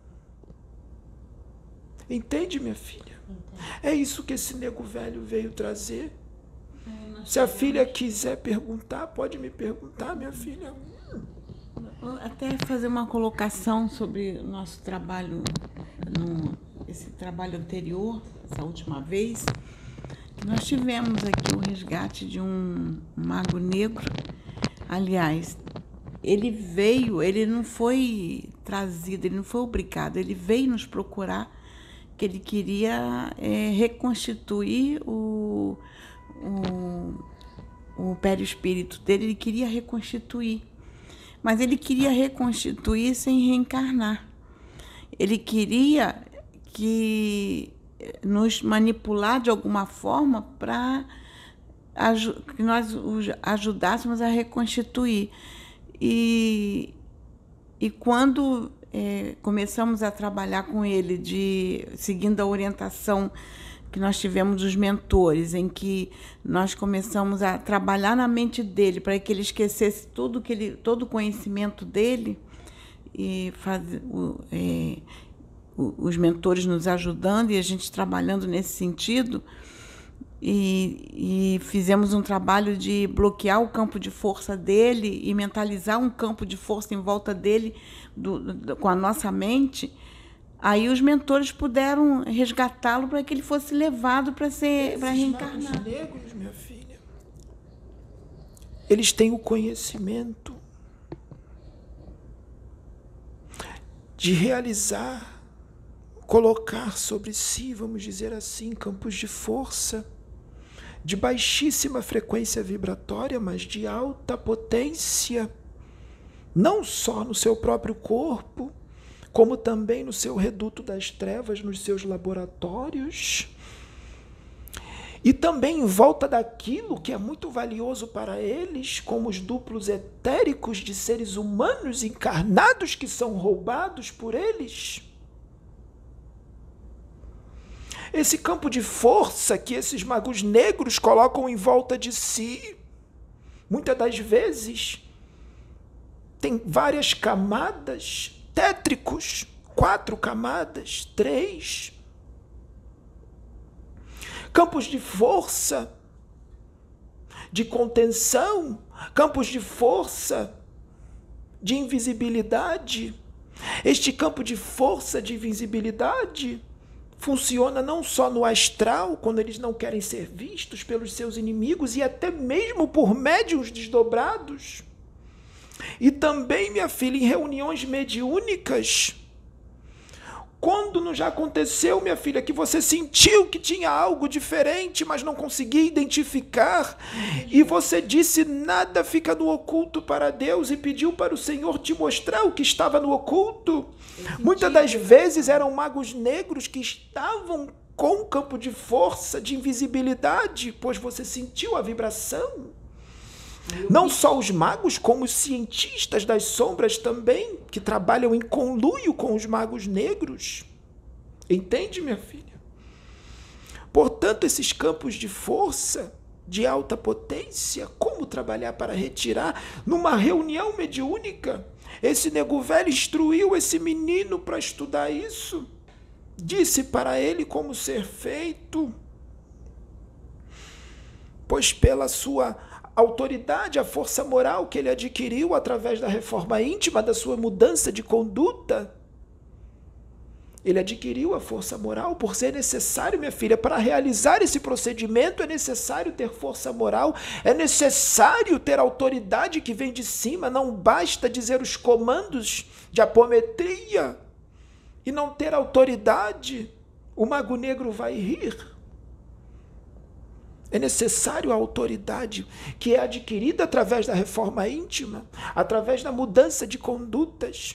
[SPEAKER 4] Entende, minha filha? Entendo. É isso que esse nego velho veio trazer. É, se a filha quiser perguntar, pode me perguntar, minha filha.
[SPEAKER 3] Até fazer uma colocação sobre o nosso trabalho, no, esse trabalho anterior, essa última vez. Nós tivemos aqui o resgate de um mago negro. Aliás, ele veio, ele não foi trazido, ele não foi obrigado, ele veio nos procurar, que ele queria é, reconstituir o, o, o perispírito dele, ele queria reconstituir. Mas ele queria reconstituir sem reencarnar. Ele queria que nos manipular de alguma forma para que nós o ajudássemos a reconstituir. E, e quando é, começamos a trabalhar com ele, de, seguindo a orientação que nós tivemos dos mentores, em que nós começamos a trabalhar na mente dele para que ele esquecesse tudo que ele, todo o conhecimento dele, e faz, o, é, os mentores nos ajudando e a gente trabalhando nesse sentido, e, e fizemos um trabalho de bloquear o campo de força dele e mentalizar um campo de força em volta dele do, do, com a nossa mente. Aí os mentores puderam resgatá-lo para que ele fosse levado para ser para reencarnar.
[SPEAKER 4] Os negros, minha filha, eles têm o conhecimento de realizar, colocar sobre si, vamos dizer assim, campos de força de baixíssima frequência vibratória, mas de alta potência, não só no seu próprio corpo, como também no seu reduto das trevas, nos seus laboratórios, e também em volta daquilo que é muito valioso para eles, como os duplos etéricos de seres humanos encarnados que são roubados por eles. Esse campo de força que esses magos negros colocam em volta de si, muitas das vezes, tem várias camadas, tétricos, quatro camadas, três. campos de força, de contenção, campos de força, de invisibilidade. Este campo de força, de invisibilidade, funciona não só no astral, quando eles não querem ser vistos pelos seus inimigos, e até mesmo por médiuns desdobrados. E também, minha filha, em reuniões mediúnicas. Quando não já aconteceu, minha filha, que você sentiu que tinha algo diferente, mas não conseguia identificar, e você disse, nada fica no oculto para Deus, e pediu para o Senhor te mostrar o que estava no oculto? Muitas das vezes eram magos negros que estavam com campo de força, de invisibilidade, pois você sentiu a vibração. Não só os magos, como os cientistas das sombras também, que trabalham em conluio com os magos negros. Entende, minha filha? Portanto, esses campos de força, de alta potência, como trabalhar para retirar? Numa reunião mediúnica, esse nego velho instruiu esse menino para estudar isso. Disse para ele como ser feito. Pois pela sua autoridade, a força moral que ele adquiriu através da reforma íntima, da sua mudança de conduta, ele adquiriu a força moral. Por ser necessário, minha filha, para realizar esse procedimento, é necessário ter força moral, é necessário ter autoridade que vem de cima, não basta dizer os comandos de apometria e não ter autoridade, o mago negro vai rir. É necessário a autoridade que é adquirida através da reforma íntima, através da mudança de condutas.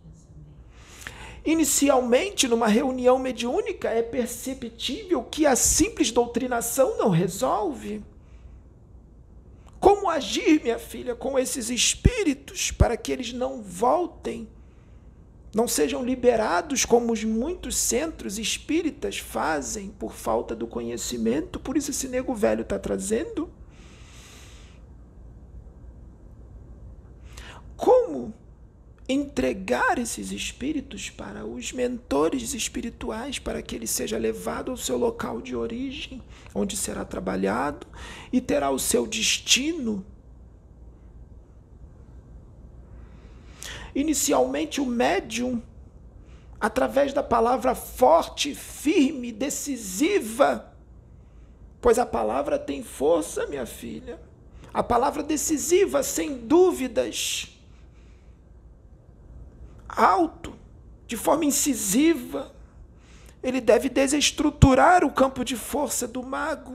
[SPEAKER 4] Inicialmente, numa reunião mediúnica, é perceptível que a simples doutrinação não resolve. Como agir, minha filha, com esses espíritos para que eles não voltem, não sejam liberados como os muitos centros espíritas fazem por falta do conhecimento? Por isso esse nego velho está trazendo. Como entregar esses espíritos para os mentores espirituais, para que ele seja levado ao seu local de origem, onde será trabalhado e terá o seu destino. Inicialmente, o médium, através da palavra forte, firme, decisiva, pois a palavra tem força, minha filha. A palavra decisiva, sem dúvidas, alto, de forma incisiva, ele deve desestruturar o campo de força do mago.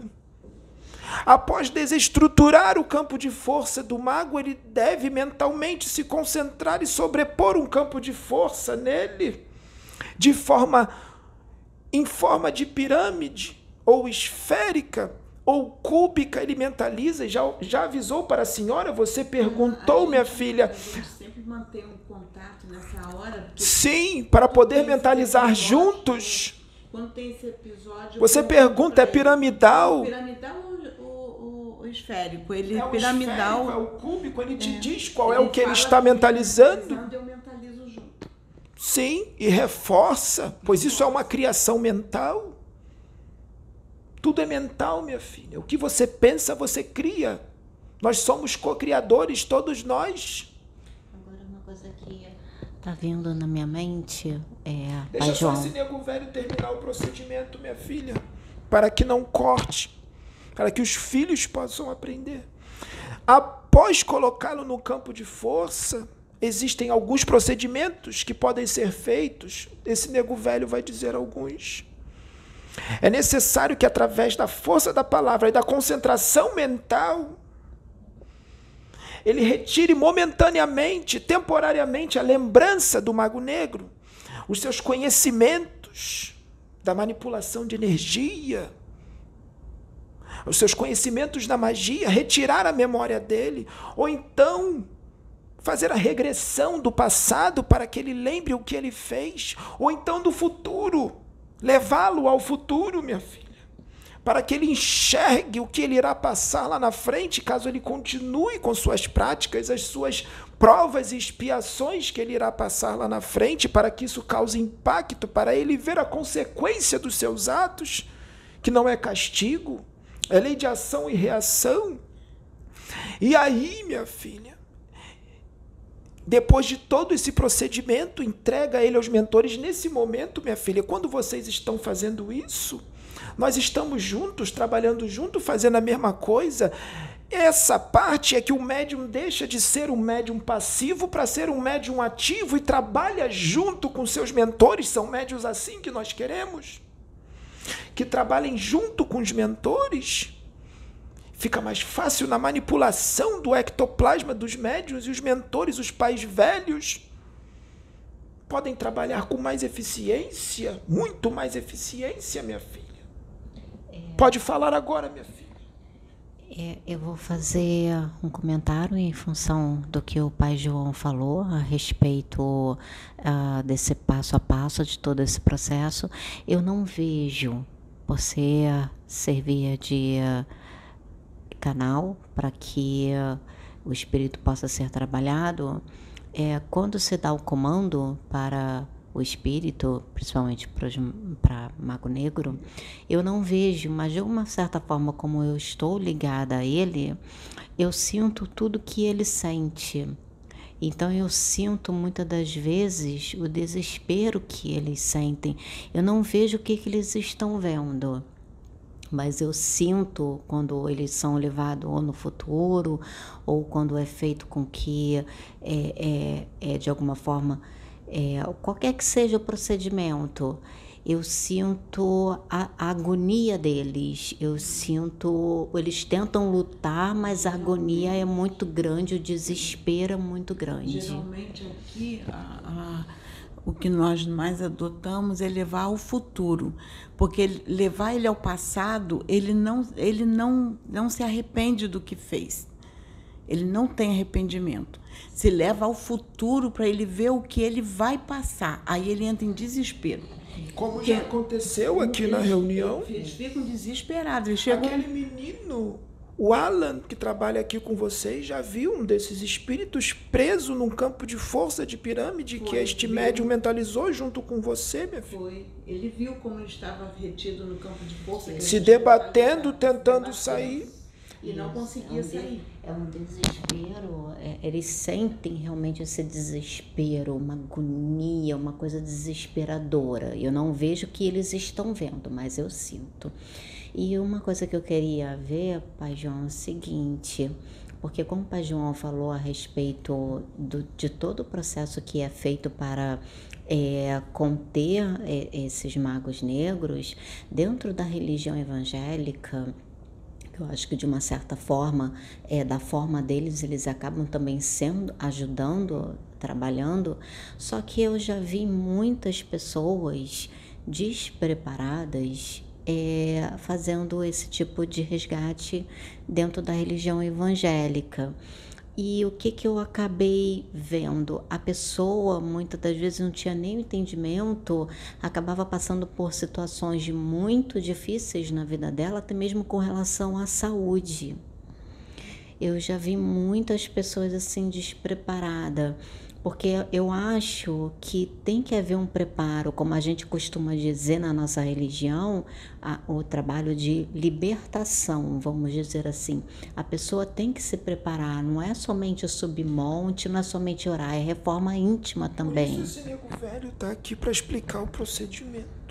[SPEAKER 4] Após desestruturar o campo de força do mago, ele deve mentalmente se concentrar e sobrepor um campo de força nele, de forma, em forma de pirâmide, ou esférica, ou cúbica. Ele mentaliza, já, já avisou para a senhora, você perguntou, gente, minha filha. A gente sempre mantém um contato nessa hora. Sim, para poder mentalizar juntos. Quando tem esse episódio... Você pergunta, é piramidal?
[SPEAKER 3] Piramidal ou esférico? Ele
[SPEAKER 4] é o
[SPEAKER 3] piramidal.
[SPEAKER 4] Esférico, é o cúbico, ele te é. diz qual ele é o que ele está mentalizando.
[SPEAKER 3] Eu mentalizo junto.
[SPEAKER 4] Sim, e reforça, pois isso é uma criação mental. Tudo é mental, minha filha. O que você pensa, você cria. Nós somos co-criadores, todos nós.
[SPEAKER 1] Agora, uma coisa que está vindo na minha mente é...
[SPEAKER 4] Deixa só esse nego velho terminar o procedimento, minha filha, para que não corte, para que os filhos possam aprender. Após colocá-lo no campo de força, existem alguns procedimentos que podem ser feitos. Esse nego velho vai dizer alguns. É necessário que, através da força da palavra e da concentração mental, ele retire momentaneamente, temporariamente, a lembrança do mago negro, os seus conhecimentos da manipulação de energia, os seus conhecimentos da magia, retirar a memória dele, ou então fazer a regressão do passado para que ele lembre o que ele fez, ou então do futuro, levá-lo ao futuro, minha filha, para que ele enxergue o que ele irá passar lá na frente, caso ele continue com suas práticas, as suas provas e expiações que ele irá passar lá na frente, para que isso cause impacto, para ele ver a consequência dos seus atos que não é castigo, é lei de ação e reação. E aí, minha filha, depois de todo esse procedimento, entrega ele aos mentores. Nesse momento, minha filha, quando vocês estão fazendo isso, nós estamos juntos, trabalhando juntos, fazendo a mesma coisa. Essa parte é que o médium deixa de ser um médium passivo para ser um médium ativo e trabalha junto com seus mentores. São médiuns assim que nós queremos, que trabalhem junto com os mentores. Fica mais fácil na manipulação do ectoplasma dos médiuns, e os mentores, os pais velhos, podem trabalhar com mais eficiência, muito mais eficiência, minha filha. É... Pode falar agora, minha filha.
[SPEAKER 1] É, eu vou fazer um comentário em função do que o pai João falou a respeito uh, desse passo a passo de todo esse processo. Eu não vejo você servir de uh, canal para que uh, o espírito possa ser trabalhado. É, quando se dá o comando para o espírito, principalmente para Mago Negro, eu não vejo, mas de uma certa forma, como eu estou ligada a ele, eu sinto tudo que ele sente. Então eu sinto muitas das vezes o desespero que eles sentem. Eu não vejo o que, que eles estão vendo, mas eu sinto quando eles são levados ou no futuro, ou quando é feito com que é, é, é de alguma forma, é, qualquer que seja o procedimento, eu sinto a, a agonia deles, eu sinto, eles tentam lutar, mas a agonia é muito grande, o desespero é muito grande.
[SPEAKER 3] Geralmente aqui a, a, o que nós mais adotamos é levar ao futuro, porque levar ele ao passado, ele não, ele não, não se arrepende do que fez. Ele não tem arrependimento. Se leva ao futuro para ele ver o que ele vai passar. Aí ele entra em desespero.
[SPEAKER 4] Como já aconteceu aqui na reunião.
[SPEAKER 3] Eles ficam desesperados. Eles chegam...
[SPEAKER 4] Aquele menino, o Alan, que trabalha aqui com vocês, já viu um desses espíritos preso num campo de força de pirâmide. Foi, que este viu. Médium mentalizou junto com você, minha filha.
[SPEAKER 3] Foi. Ele viu como ele estava retido no campo de força.
[SPEAKER 4] Se debatendo, tentando sair.
[SPEAKER 3] E não conseguia
[SPEAKER 1] é um
[SPEAKER 3] sair.
[SPEAKER 1] É um desespero, é, eles sentem realmente esse desespero, uma agonia, uma coisa desesperadora. Eu não vejo o que eles estão vendo, mas eu sinto. E uma coisa que eu queria ver, Pai João, é o seguinte, porque como o Pai João falou a respeito do, de todo o processo que é feito para é, conter é, esses magos negros, dentro da religião evangélica, eu acho que de uma certa forma, é, da forma deles, eles acabam também sendo, ajudando, trabalhando, só que eu já vi muitas pessoas despreparadas é, fazendo esse tipo de resgate dentro da religião evangélica. E o que, que eu acabei vendo? A pessoa, muitas das vezes, não tinha nem entendimento, acabava passando por situações muito difíceis na vida dela, até mesmo com relação à saúde. Eu já vi muitas pessoas assim despreparadas, porque eu acho que tem que haver um preparo, como a gente costuma dizer na nossa religião, a, o trabalho de libertação, vamos dizer assim. A pessoa tem que se preparar, não é somente subir monte, não é somente orar, é reforma íntima também.
[SPEAKER 4] Por isso esse nego velho está aqui para explicar o procedimento.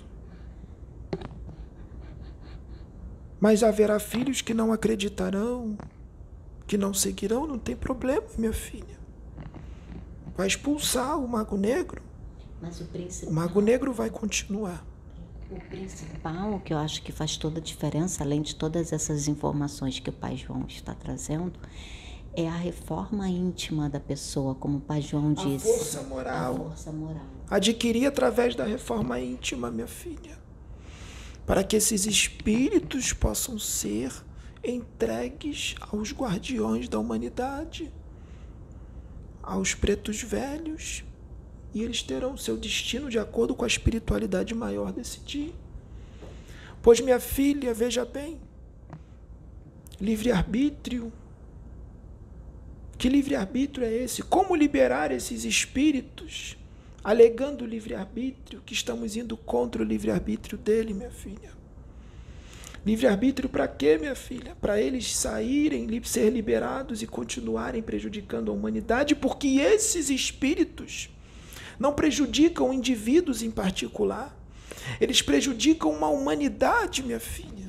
[SPEAKER 4] Mas haverá filhos que não acreditarão, que não seguirão, não tem problema, minha filha. Vai expulsar o Mago Negro.
[SPEAKER 1] Mas o principal...
[SPEAKER 4] O Mago Negro vai continuar.
[SPEAKER 1] O principal, que eu acho que faz toda a diferença, além de todas essas informações que o Pai João está trazendo, é a reforma íntima da pessoa, como o Pai João disse.
[SPEAKER 4] A força moral.
[SPEAKER 1] A força moral.
[SPEAKER 4] Adquirir através da reforma íntima, minha filha. Para que esses espíritos possam ser entregues aos guardiões da humanidade, aos pretos velhos, e eles terão seu destino de acordo com a espiritualidade maior desse dia. Pois, minha filha, veja bem, livre-arbítrio. Que livre-arbítrio é esse? Como liberar esses espíritos, alegando livre-arbítrio, que estamos indo contra o livre-arbítrio dele, minha filha? Livre-arbítrio para quê, minha filha? Para eles saírem, ser liberados e continuarem prejudicando a humanidade, porque esses espíritos não prejudicam indivíduos em particular. Eles prejudicam uma humanidade, minha filha.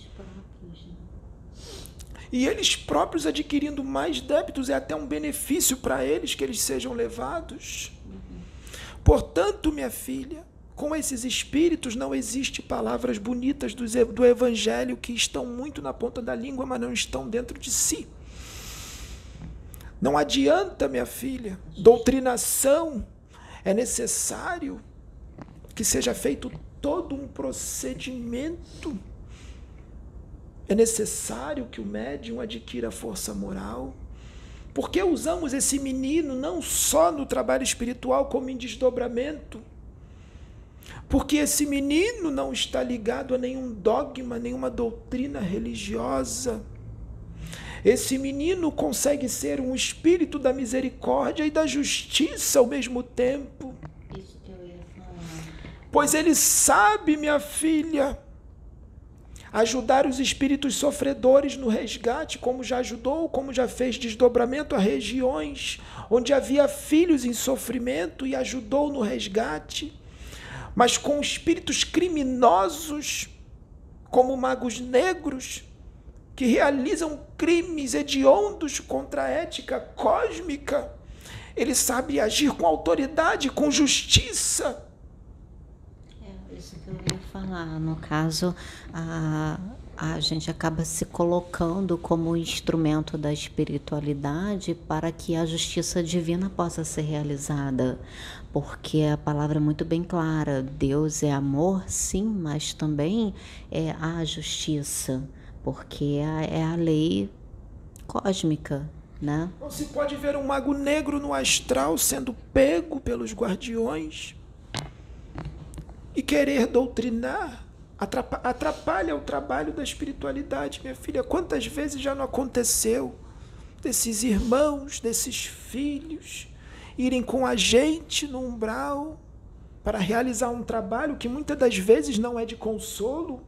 [SPEAKER 4] E eles próprios adquirindo mais débitos, é até um benefício para eles que eles sejam levados. Portanto, minha filha, com esses espíritos não existe palavras bonitas do Evangelho que estão muito na ponta da língua, mas não estão dentro de si. Não adianta, minha filha, doutrinação. É necessário que seja feito todo um procedimento. É necessário que o médium adquira força moral. Porque usamos esse menino não só no trabalho espiritual, como em desdobramento. Porque esse menino não está ligado a nenhum dogma, nenhuma doutrina religiosa. Esse menino consegue ser um espírito da misericórdia e da justiça ao mesmo tempo.
[SPEAKER 1] Isso que eu ia falar.
[SPEAKER 4] Pois ele sabe, minha filha, ajudar os espíritos sofredores no resgate, como já ajudou, como já fez desdobramento a regiões onde havia filhos em sofrimento e ajudou no resgate. Mas com espíritos criminosos, como magos negros, que realizam crimes hediondos contra a ética cósmica, ele sabe agir com autoridade, com justiça.
[SPEAKER 1] É isso que eu ia falar. No caso, a, a gente acaba se colocando como instrumento da espiritualidade para que a justiça divina possa ser realizada. Porque a palavra é muito bem clara. Deus é amor, sim, mas também é a justiça. Porque é a lei cósmica, né?
[SPEAKER 4] Não se pode ver um mago negro no astral sendo pego pelos guardiões e querer doutrinar. Atrapalha o trabalho da espiritualidade, minha filha. Quantas vezes já não aconteceu desses irmãos, desses filhos, irem com a gente no umbral para realizar um trabalho que muitas das vezes não é de consolo.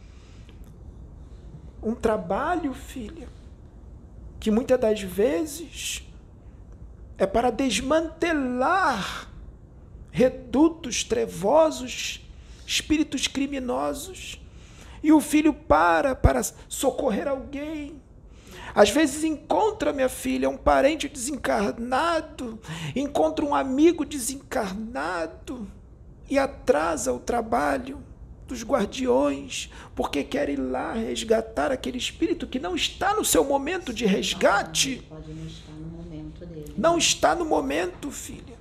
[SPEAKER 4] Um trabalho, filha, que muitas das vezes é para desmantelar redutos trevosos, espíritos criminosos. E o filho para para socorrer alguém. Às vezes encontra, minha filha, um parente desencarnado, encontra um amigo desencarnado e atrasa o trabalho dos guardiões, porque quer ir lá resgatar aquele espírito que não está no seu momento de resgate.
[SPEAKER 1] Pode não estar no momento dele.
[SPEAKER 4] Não está no momento, filha.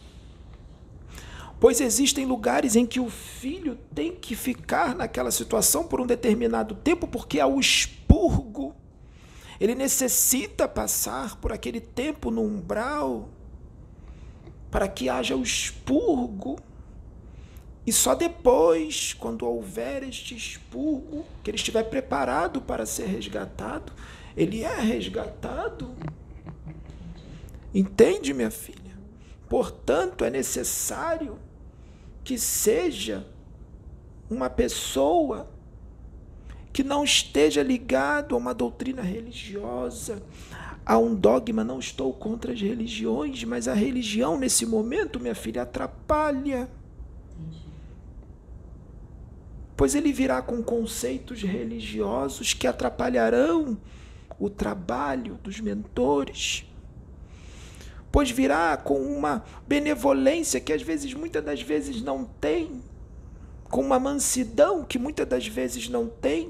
[SPEAKER 4] Pois existem lugares em que o filho tem que ficar naquela situação por um determinado tempo, porque há o expurgo. Ele necessita passar por aquele tempo no umbral para que haja o expurgo. E só depois, quando houver este expurgo, que ele estiver preparado para ser resgatado, ele é resgatado. Entende, minha filha? Portanto, é necessário que seja uma pessoa que não esteja ligado a uma doutrina religiosa, a um dogma. Não estou contra as religiões, mas a religião, nesse momento, minha filha, atrapalha. Pois ele virá com conceitos religiosos que atrapalharão o trabalho dos mentores. Pois virá com uma benevolência que às vezes, muitas das vezes não tem, com uma mansidão que muitas das vezes não tem,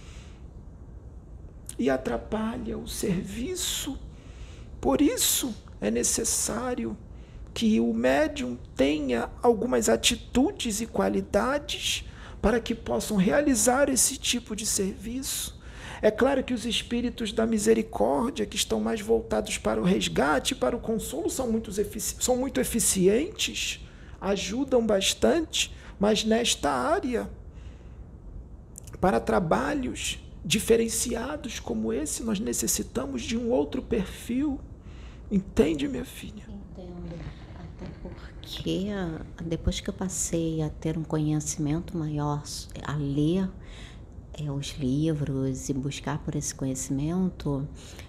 [SPEAKER 4] e atrapalha o serviço. Por isso é necessário que o médium tenha algumas atitudes e qualidades para que possam realizar esse tipo de serviço. É claro que os espíritos da misericórdia, que estão mais voltados para o resgate, para o consolo, são muito, efici- são muito eficientes, ajudam bastante, mas nesta área, para trabalhos diferenciados como esse, nós necessitamos de um outro perfil. Entende, minha filha?
[SPEAKER 1] Entendo. Até porque depois que eu passei a ter um conhecimento maior, a ler, é, os livros e buscar por esse conhecimento,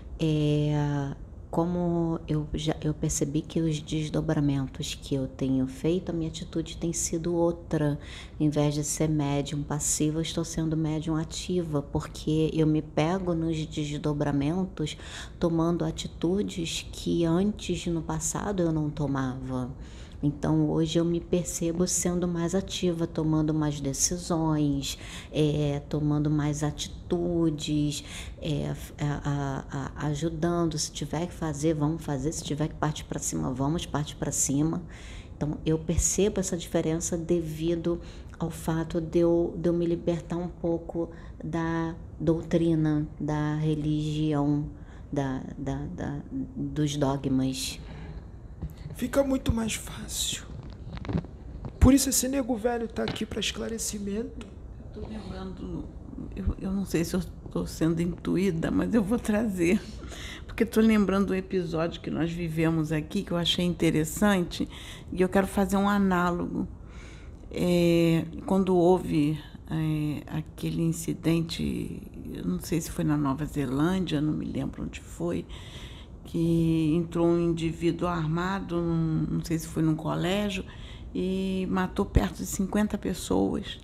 [SPEAKER 1] é, como eu já eu percebi que os desdobramentos que eu tenho feito, a minha atitude tem sido outra. Em vez de ser médium passiva, eu estou sendo médium ativa, porque eu me pego nos desdobramentos tomando atitudes que antes, no passado, eu não tomava. Então, hoje eu me percebo sendo mais ativa, tomando mais decisões, é, tomando mais atitudes, é, a, a, a, ajudando. Se tiver que fazer, vamos fazer. Se tiver que partir para cima, vamos partir para cima. Então, eu percebo essa diferença devido ao fato de eu, de eu me libertar um pouco da doutrina, da religião, da, da, da, dos dogmas.
[SPEAKER 4] Fica muito mais fácil. Por isso esse nego velho está aqui para esclarecimento.
[SPEAKER 3] Eu estou lembrando, eu, eu não sei se eu estou sendo intuída, mas eu vou trazer. Porque estou lembrando um episódio que nós vivemos aqui, que eu achei interessante, e eu quero fazer um análogo. É, quando houve é, aquele incidente, eu não sei se foi na Nova Zelândia, não me lembro onde foi, que entrou um indivíduo armado, num, não sei se foi num colégio, e matou perto de cinquenta pessoas.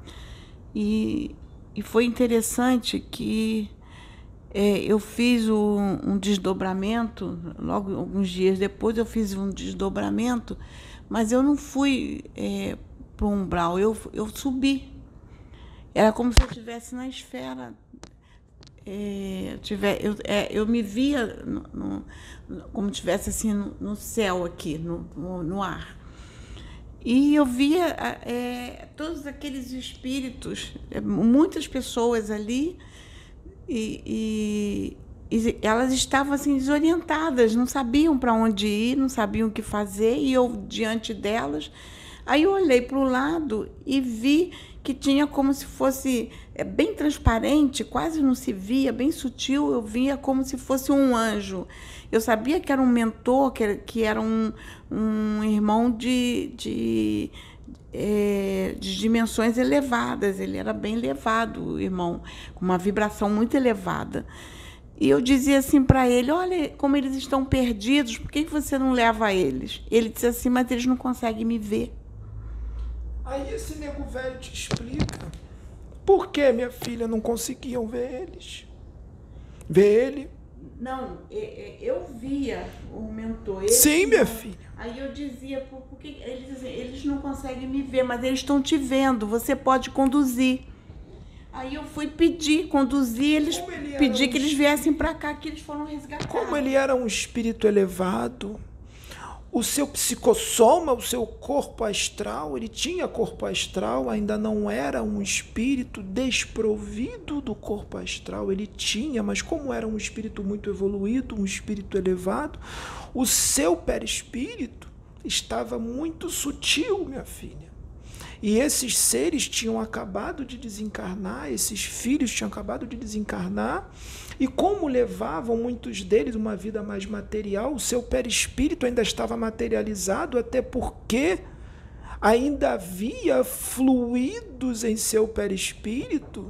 [SPEAKER 3] E, e foi interessante que é, eu fiz um, um desdobramento, logo alguns dias depois eu fiz um desdobramento, mas eu não fui é, para o umbral, eu, eu subi. Era como se eu estivesse na esfera. É, tiver, eu, é, eu me via no, no, como tivesse assim no, no céu aqui, no, no, no ar. E eu via é, todos aqueles espíritos, é, muitas pessoas ali, e, e, e elas estavam assim desorientadas, não sabiam para onde ir, não sabiam o que fazer, e eu diante delas. Aí eu olhei para o lado e vi que tinha como se fosse é, bem transparente, quase não se via, bem sutil, eu via como se fosse um anjo. Eu sabia que era um mentor, que era, que era um, um irmão de, de, é, de dimensões elevadas, ele era bem elevado, o irmão, com uma vibração muito elevada. E eu dizia assim para ele, olha como eles estão perdidos, por que você não leva eles? Ele disse assim, mas eles não conseguem me ver.
[SPEAKER 4] Aí esse nego velho te explica por que minha filha não conseguiam ver eles. Ver ele?
[SPEAKER 3] Não, eu via o mentor. Ele,
[SPEAKER 4] sim, minha filha.
[SPEAKER 3] Aí eu dizia, por, por que eles, dizem, eles não conseguem me ver, mas eles estão te vendo, você pode conduzir. Aí eu fui pedir, conduzir, eles pedir um que eles viessem para cá, que eles foram resgatados.
[SPEAKER 4] Como ele era um espírito elevado, o seu psicossoma, o seu corpo astral, ele tinha corpo astral, ainda não era um espírito desprovido do corpo astral, ele tinha, mas como era um espírito muito evoluído, um espírito elevado, o seu perispírito estava muito sutil, minha filha. E esses seres tinham acabado de desencarnar, esses filhos tinham acabado de desencarnar, e como levavam muitos deles uma vida mais material, o seu perispírito ainda estava materializado, até porque ainda havia fluidos em seu perispírito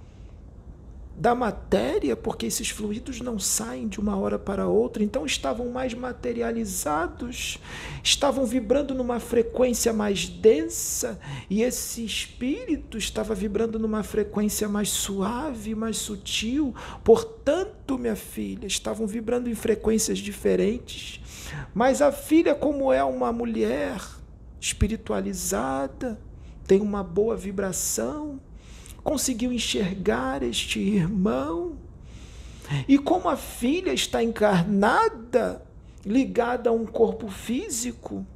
[SPEAKER 4] da matéria, porque esses fluidos não saem de uma hora para outra, então estavam mais materializados, estavam vibrando numa frequência mais densa, e esse espírito estava vibrando numa frequência mais suave, mais sutil. Portanto, minha filha, estavam vibrando em frequências diferentes, mas a filha, como é uma mulher espiritualizada, tem uma boa vibração, conseguiu enxergar este irmão. E como a filha está encarnada, ligada a um corpo físico,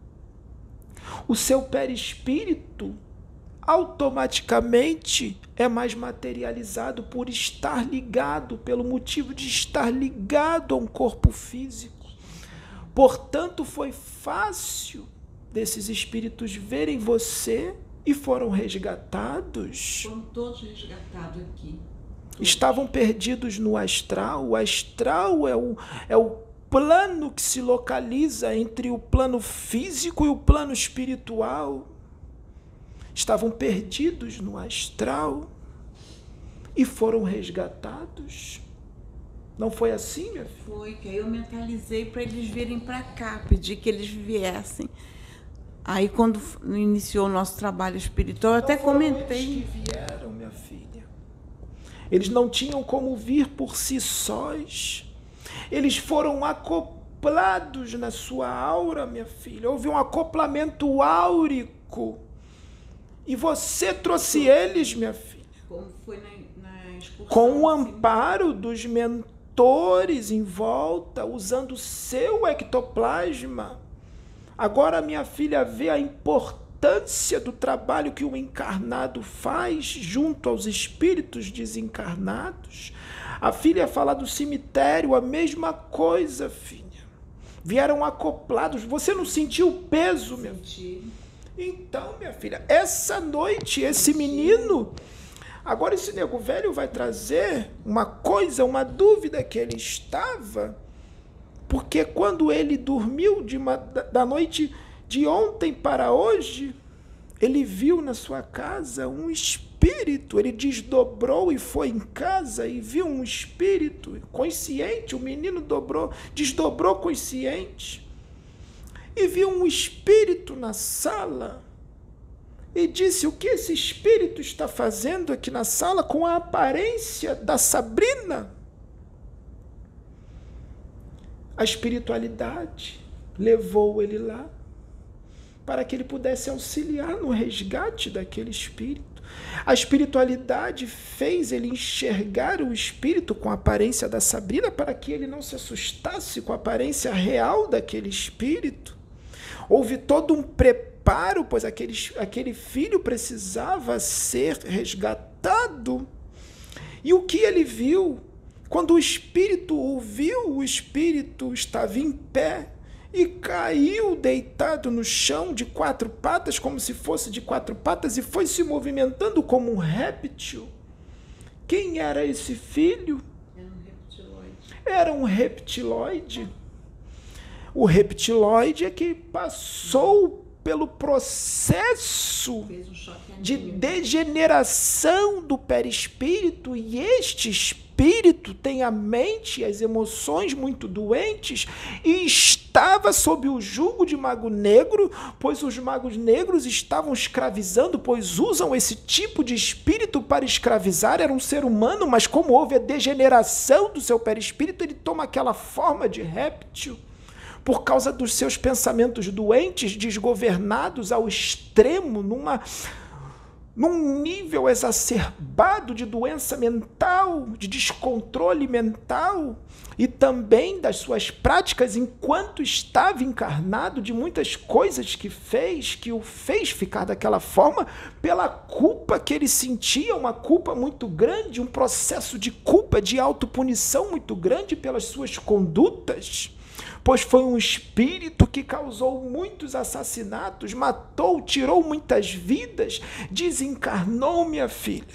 [SPEAKER 4] o seu perispírito automaticamente é mais materializado por estar ligado, pelo motivo de estar ligado a um corpo físico. Portanto, foi fácil desses espíritos verem você e foram resgatados.
[SPEAKER 3] Foram todos resgatados aqui. Todos.
[SPEAKER 4] Estavam perdidos no astral. O astral é o, é o plano que se localiza entre o plano físico e o plano espiritual. Estavam perdidos no astral. e foram resgatados. Não foi assim, minha filha?
[SPEAKER 3] Foi, que aí eu mentalizei para eles virem para cá, pedi que eles viessem. Aí, quando iniciou o nosso trabalho espiritual, eu até comentei.
[SPEAKER 4] Eles que vieram, minha filha. Eles não tinham como vir por si sós. Eles foram acoplados na sua aura, minha filha. Houve um acoplamento áurico. E você trouxe eles, minha filha.
[SPEAKER 3] Como foi na, na excursão.
[SPEAKER 4] Com o amparo dos mentores em volta, usando o seu ectoplasma. Agora minha filha vê a importância do trabalho que o encarnado faz junto aos espíritos desencarnados. A filha fala do cemitério, a mesma coisa, filha. Vieram acoplados. Você não sentiu o peso, minha filha? Então, minha filha, essa noite, esse menino... Agora esse nego velho vai trazer uma coisa, uma dúvida que ele estava... Porque quando ele dormiu de uma, da noite de ontem para hoje, ele viu na sua casa um espírito. Ele desdobrou e foi em casa e viu um espírito consciente. O menino dobrou, desdobrou consciente e viu um espírito na sala. E disse: o que esse espírito está fazendo aqui na sala com a aparência da Sabrina? A espiritualidade levou ele lá para que ele pudesse auxiliar no resgate daquele espírito. A espiritualidade fez ele enxergar o espírito com a aparência da Sabrina para que ele não se assustasse com a aparência real daquele espírito. Houve todo um preparo, pois aquele, aquele filho precisava ser resgatado. E o que ele viu? Quando o espírito o viu, o espírito estava em pé e caiu deitado no chão de quatro patas, como se fosse de quatro patas, e foi se movimentando como um réptil. Quem era esse filho?
[SPEAKER 3] Era um reptiloide.
[SPEAKER 4] Era um reptiloide. O reptiloide é que passou pelo processo de degeneração do perispírito, e este espírito tem a mente e as emoções muito doentes e estava sob o jugo de mago negro, pois os magos negros estavam escravizando, pois usam esse tipo de espírito para escravizar. Era um ser humano, mas como houve a degeneração do seu perispírito, ele toma aquela forma de réptil. Por causa dos seus pensamentos doentes, desgovernados ao extremo, numa, num nível exacerbado de doença mental, de descontrole mental, e também das suas práticas enquanto estava encarnado, de muitas coisas que fez, que o fez ficar daquela forma, pela culpa que ele sentia, uma culpa muito grande, um processo de culpa, de autopunição muito grande pelas suas condutas. Pois foi um espírito que causou muitos assassinatos, matou, tirou muitas vidas, desencarnou, minha filha.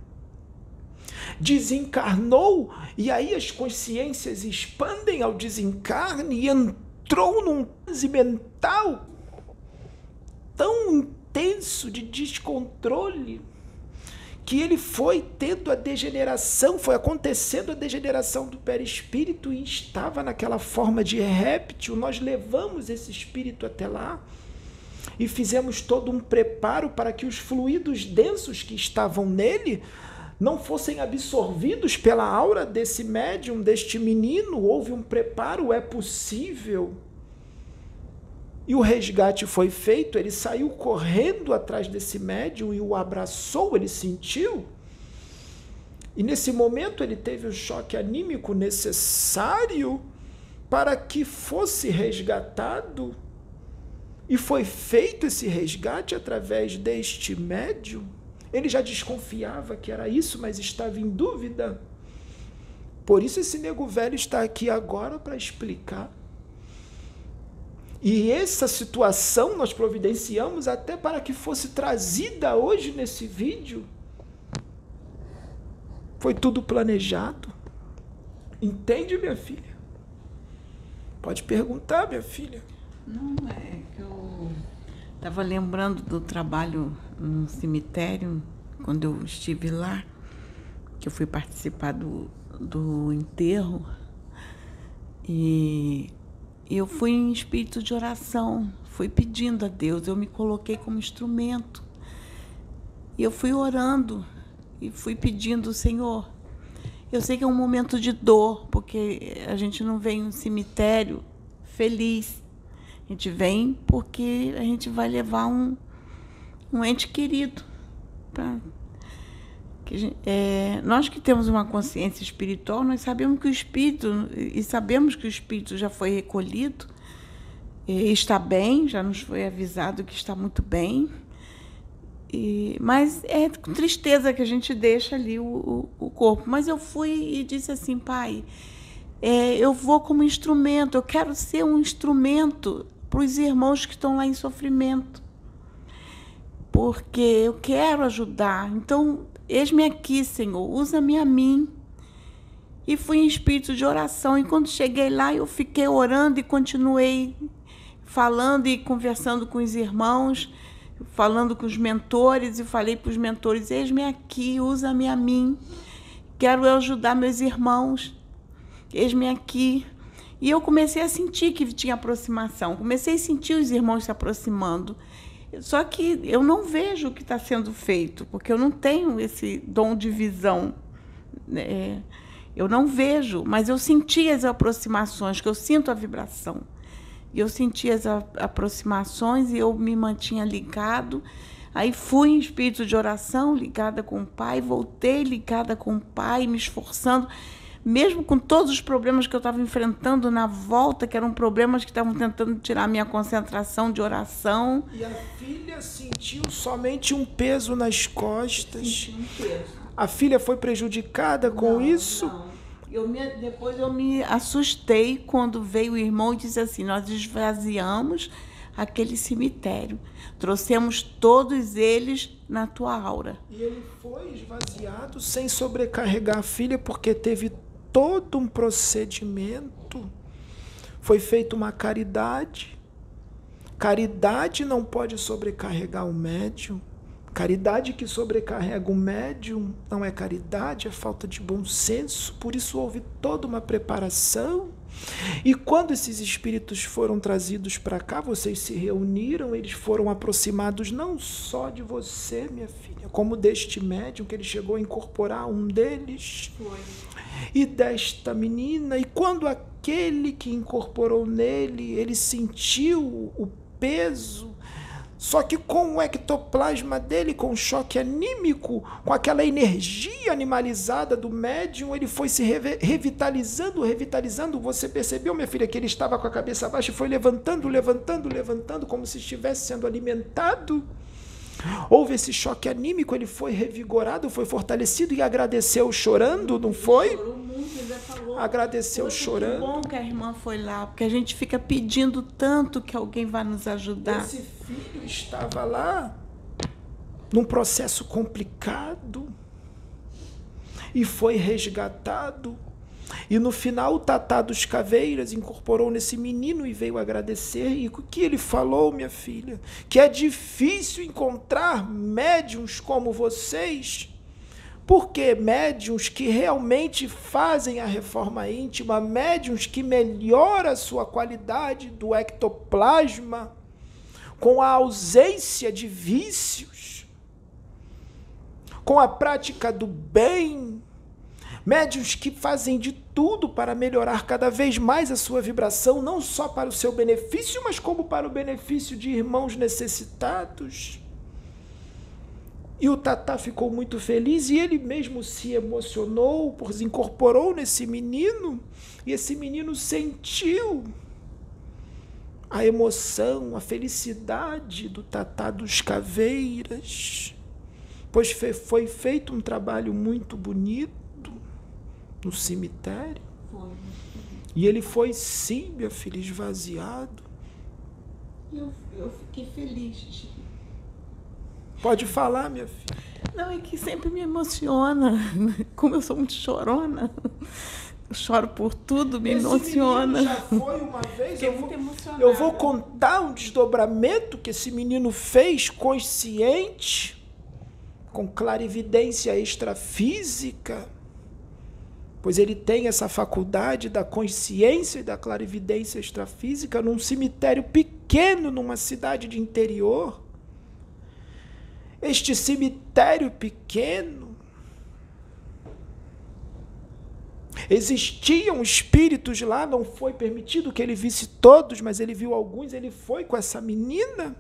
[SPEAKER 4] Desencarnou, e aí as consciências expandem ao desencarne, e entrou num transe mental tão intenso de descontrole, que ele foi tendo a degeneração, foi acontecendo a degeneração do perispírito e estava naquela forma de réptil. Nós levamos esse espírito até lá e fizemos todo um preparo para que os fluidos densos que estavam nele não fossem absorvidos pela aura desse médium, deste menino. Houve um preparo, é possível. E o resgate foi feito, ele saiu correndo atrás desse médium e o abraçou, ele sentiu. E nesse momento ele teve o choque anímico necessário para que fosse resgatado. E foi feito esse resgate através deste médium. Ele já desconfiava que era isso, mas estava em dúvida. Por isso esse nego velho está aqui agora para explicar. E essa situação nós providenciamos até para que fosse trazida hoje nesse vídeo. Foi tudo planejado. Entende, minha filha? Pode perguntar, minha filha.
[SPEAKER 3] Não, é que eu estava lembrando do trabalho no cemitério, quando eu estive lá, que eu fui participar do, do enterro, e eu fui em espírito de oração, fui pedindo a Deus, eu me coloquei como instrumento. E eu fui orando e fui pedindo, Senhor, eu sei que é um momento de dor, porque a gente não vem no cemitério feliz. A gente vem porque a gente vai levar um, um ente querido. Pra, que gente, é, nós que temos uma consciência espiritual, nós sabemos que o espírito, e sabemos que o espírito já foi recolhido, e está bem, já nos foi avisado que está muito bem. E, mas é com tristeza que a gente deixa ali o, o, o corpo. Mas eu fui e disse assim, Pai, é, eu vou como instrumento, eu quero ser um instrumento para os irmãos que estão lá em sofrimento, porque eu quero ajudar. Então, eis-me aqui, Senhor, usa-me a mim. E fui em espírito de oração, e quando cheguei lá, eu fiquei orando e continuei falando e conversando com os irmãos, falando com os mentores, e falei para os mentores, eis-me aqui, usa-me a mim, quero eu ajudar meus irmãos, eis-me aqui. E eu comecei a sentir que tinha aproximação, comecei a sentir os irmãos se aproximando, só que eu não vejo o que está sendo feito, porque eu não tenho esse dom de visão, é, eu não vejo, mas eu senti as aproximações, que eu sinto a vibração. E eu sentia as aproximações e eu me mantinha ligado. Aí fui em espírito de oração, ligada com o Pai, voltei ligada com o Pai, me esforçando, mesmo com todos os problemas que eu estava enfrentando na volta, que eram problemas que estavam tentando tirar minha concentração de oração.
[SPEAKER 4] E a filha sentiu somente um peso nas costas.
[SPEAKER 3] Senti um peso.
[SPEAKER 4] A filha foi prejudicada com
[SPEAKER 3] não,
[SPEAKER 4] isso?
[SPEAKER 3] Não. Eu me, depois eu me assustei quando veio o irmão e disse assim, nós esvaziamos aquele cemitério, trouxemos todos eles na tua aura.
[SPEAKER 4] E ele foi esvaziado sem sobrecarregar a filha, porque teve todo um procedimento, foi feita uma caridade. Caridade não pode sobrecarregar o médium. Caridade que sobrecarrega o médium não é caridade, é falta de bom senso. Por isso houve toda uma preparação. E quando esses espíritos foram trazidos para cá, vocês se reuniram, eles foram aproximados não só de você, minha filha, como deste médium, que ele chegou a incorporar um deles.
[SPEAKER 3] Foi.
[SPEAKER 4] E desta menina. E quando aquele que incorporou nele, ele sentiu o peso, só que com o ectoplasma dele, com o choque anímico, com aquela energia animalizada do médium, ele foi se re revitalizando, revitalizando. Você percebeu, minha filha, que ele estava com a cabeça baixa e foi levantando, levantando, levantando, como se estivesse sendo alimentado? Houve esse choque anímico, ele foi revigorado, foi fortalecido e agradeceu chorando, não foi?
[SPEAKER 3] Chorou muito, ainda falou.
[SPEAKER 4] Agradeceu
[SPEAKER 3] Poxa,
[SPEAKER 4] chorando.
[SPEAKER 3] Que bom que a irmã foi lá, porque a gente fica pedindo tanto que alguém vá nos ajudar.
[SPEAKER 4] Esse filho estava lá num processo complicado e foi resgatado. E no final o Tatá dos Caveiras incorporou nesse menino e veio agradecer. E o que ele falou, minha filha? Que é difícil encontrar médiuns como vocês. Porque médiuns que realmente fazem a reforma íntima, médiuns que melhoram a sua qualidade do ectoplasma, com a ausência de vícios, com a prática do bem, médiuns que fazem de tudo para melhorar cada vez mais a sua vibração, não só para o seu benefício, mas como para o benefício de irmãos necessitados. E o Tatá ficou muito feliz e ele mesmo se emocionou, pois se incorporou nesse menino, e esse menino sentiu a emoção, a felicidade do Tatá dos Caveiras, pois foi feito um trabalho muito bonito no cemitério.
[SPEAKER 3] Foi.
[SPEAKER 4] E ele foi, sim, minha filha, esvaziado.
[SPEAKER 3] Eu, eu fiquei feliz.
[SPEAKER 4] Pode falar, minha filha.
[SPEAKER 3] Não, é que sempre me emociona. Como eu sou muito chorona, eu choro por tudo, me
[SPEAKER 4] Esse
[SPEAKER 3] emociona.
[SPEAKER 4] Já foi uma vez. Eu vou,
[SPEAKER 3] emocionada.
[SPEAKER 4] eu vou contar um desdobramento que esse menino fez consciente, com clarividência extrafísica. pois ele tem essa faculdade da consciência e da clarividência extrafísica num cemitério pequeno, numa cidade de interior. Este cemitério pequeno, existiam espíritos lá, não foi permitido que ele visse todos, mas ele viu alguns, ele foi com essa menina.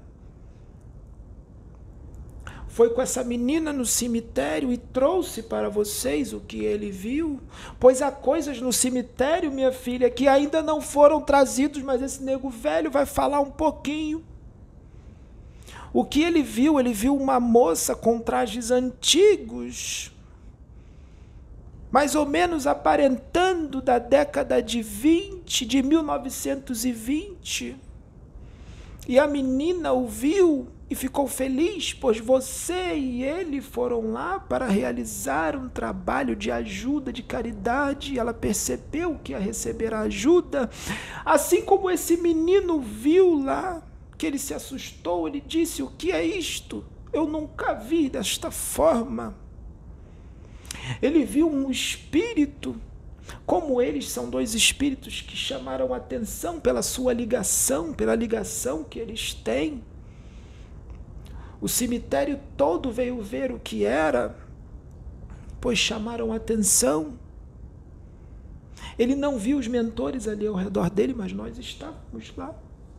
[SPEAKER 4] Foi com essa menina no cemitério e trouxe para vocês o que ele viu. Pois há coisas no cemitério, minha filha, que ainda não foram trazidos, mas esse nego velho vai falar um pouquinho. O que ele viu? Ele viu uma moça com trajes antigos, mais ou menos aparentando da década de vinte, de mil novecentos e vinte. E a menina o viu e ficou feliz, pois você e ele foram lá para realizar um trabalho de ajuda, de caridade. Ela percebeu que ia receber a ajuda. Assim como esse menino viu lá, que ele se assustou, ele disse: o que é isto? Eu nunca vi desta forma. Ele viu um espírito. Como eles são dois espíritos que chamaram atenção pela sua ligação, pela ligação que eles têm. O cemitério todo veio ver o que era, pois chamaram atenção. Ele não viu os mentores ali ao redor dele, mas nós estávamos lá.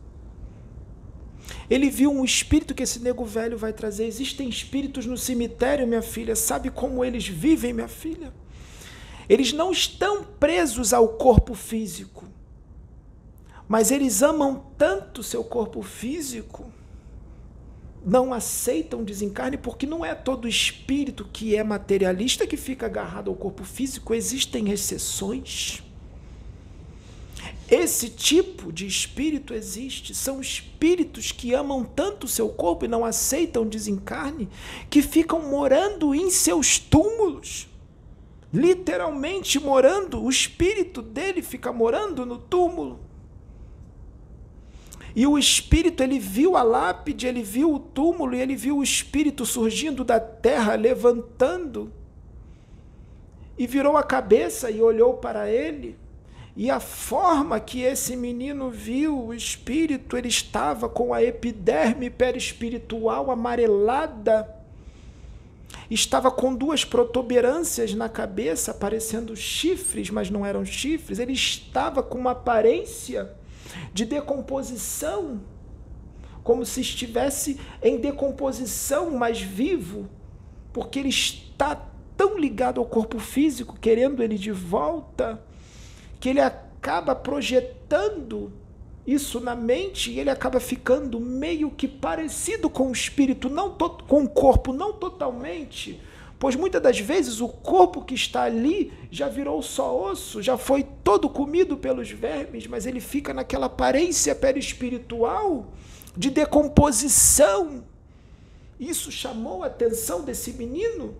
[SPEAKER 4] Ele viu um espírito que esse nego velho vai trazer. Existem espíritos no cemitério, minha filha. Sabe como eles vivem, minha filha? Eles não estão presos ao corpo físico, mas eles amam tanto seu corpo físico, não aceitam desencarne, porque não é todo espírito que é materialista que fica agarrado ao corpo físico. Existem exceções. Esse tipo de espírito existe. São espíritos que amam tanto o seu corpo e não aceitam desencarne, que ficam morando em seus túmulos. Literalmente morando. O espírito dele fica morando no túmulo. E o espírito, ele viu a lápide, ele viu o túmulo, e ele viu o espírito surgindo da terra, levantando. E virou a cabeça e olhou para ele. E a forma que esse menino viu o espírito, ele estava com a epiderme perispiritual amarelada. Estava com duas protuberâncias na cabeça, parecendo chifres, mas não eram chifres. Ele estava com uma aparência de decomposição, como se estivesse em decomposição, mas vivo, porque ele está tão ligado ao corpo físico, querendo ele de volta, que ele acaba projetando isso na mente e ele acaba ficando meio que parecido com o espírito, não com o corpo, não totalmente, pois muitas das vezes o corpo que está ali já virou só osso, já foi todo comido pelos vermes, mas ele fica naquela aparência perispiritual de decomposição. Isso chamou a atenção desse menino.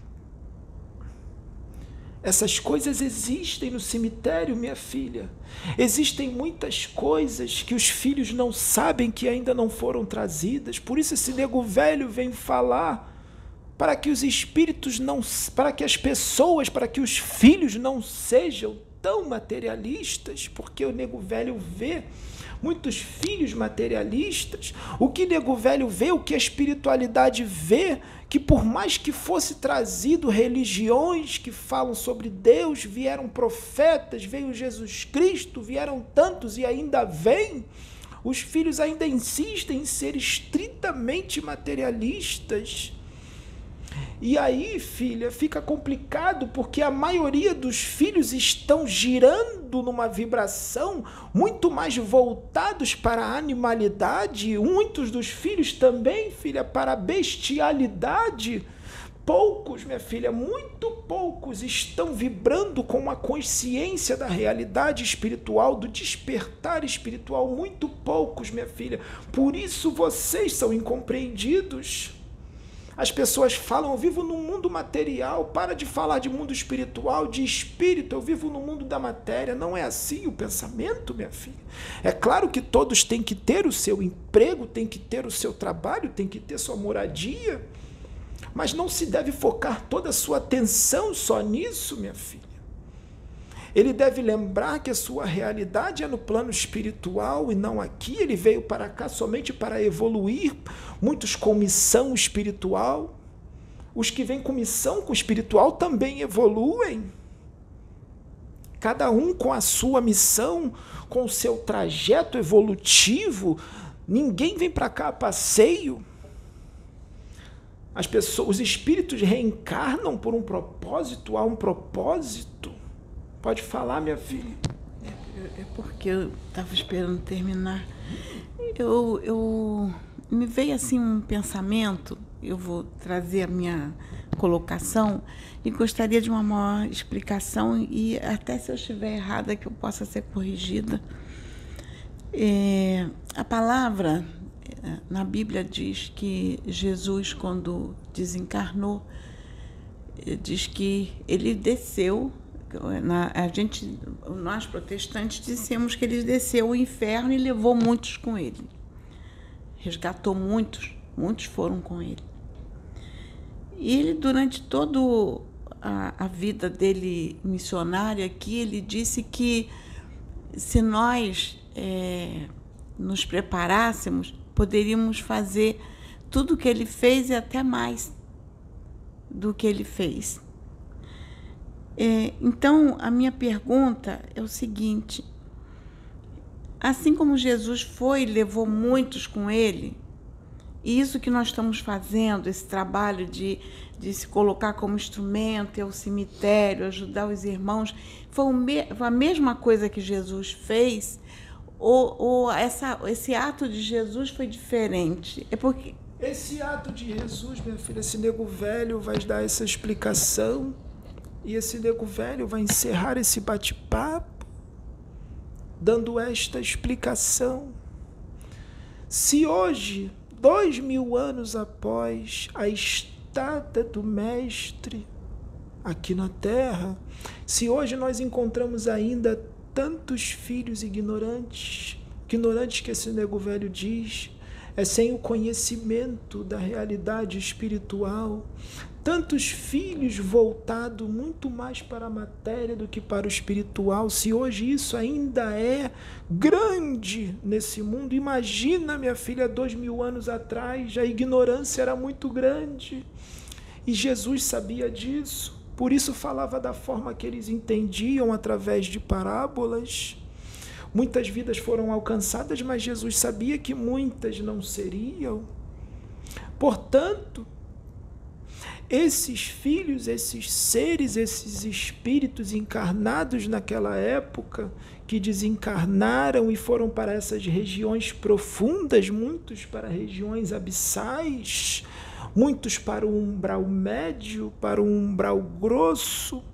[SPEAKER 4] Essas coisas existem no cemitério, minha filha. Existem muitas coisas que os filhos não sabem, que ainda não foram trazidas. Por isso esse nego velho vem falar, para que os espíritos não, para que as pessoas, para que os filhos não sejam tão materialistas, porque o nego velho vê muitos filhos materialistas. O que nego velho vê, o que a espiritualidade vê, que por mais que fosse trazido religiões que falam sobre Deus, vieram profetas, veio Jesus Cristo, vieram tantos e ainda vêm, os filhos ainda insistem em ser estritamente materialistas. E aí, filha, fica complicado, porque a maioria dos filhos estão girando numa vibração muito mais voltados para a animalidade, muitos dos filhos também, filha, para a bestialidade. Poucos, minha filha, muito poucos estão vibrando com a consciência da realidade espiritual, do despertar espiritual, muito poucos, minha filha. Por isso vocês são incompreendidos. As pessoas falam: eu vivo no mundo material, para de falar de mundo espiritual, de espírito, eu vivo no mundo da matéria. Não é assim o pensamento, minha filha. É claro que todos têm que ter o seu emprego, têm que ter o seu trabalho, têm que ter sua moradia, mas não se deve focar toda a sua atenção só nisso, minha filha. Ele deve lembrar que a sua realidade é no plano espiritual e não aqui. Ele veio para cá somente para evoluir, muitos com missão espiritual. Os que vêm com missão com espiritual também evoluem. Cada um com a sua missão, com o seu trajeto evolutivo. Ninguém vem para cá a passeio. As pessoas, os espíritos reencarnam por um propósito, há um propósito. Pode falar, minha filha.
[SPEAKER 3] É, é porque eu estava esperando terminar. Eu, eu me veio assim um pensamento, eu vou trazer a minha colocação e gostaria de uma maior explicação e até se eu estiver errada que eu possa ser corrigida. É, a palavra na Bíblia diz que Jesus, quando desencarnou, diz que ele desceu. Na, a gente, nós protestantes dissemos que ele desceu ao inferno e levou muitos com ele. Resgatou muitos, muitos foram com ele. E ele, durante toda a, a vida dele missionária aqui, ele disse que se nós é, nos preparássemos, poderíamos fazer tudo o que ele fez e até mais do que ele fez. É, então, a minha pergunta é o seguinte: assim como Jesus foi e levou muitos com ele, e isso que nós estamos fazendo, esse trabalho de, de se colocar como instrumento, ir ao cemitério, ajudar os irmãos, foi, o me, foi a mesma coisa que Jesus fez, ou, ou essa, esse ato de Jesus foi diferente? É porque...
[SPEAKER 4] Esse ato de Jesus, minha filha, esse nego velho vai dar essa explicação. E esse nego velho vai encerrar esse bate-papo dando esta explicação. Se hoje, dois mil anos após a estada do Mestre aqui na Terra, se hoje nós encontramos ainda tantos filhos ignorantes, ignorantes que esse nego velho diz, é sem o conhecimento da realidade espiritual, tantos filhos voltados muito mais para a matéria do que para o espiritual. Se hoje isso ainda é grande nesse mundo, imagina, minha filha, dois mil anos atrás, a ignorância era muito grande. E Jesus sabia disso, por isso falava da forma que eles entendiam através de parábolas. Muitas vidas foram alcançadas, mas Jesus sabia que muitas não seriam. Portanto, esses filhos, esses seres, esses espíritos encarnados naquela época, que desencarnaram e foram para essas regiões profundas, muitos para regiões abissais, muitos para o umbral médio, para o umbral grosso.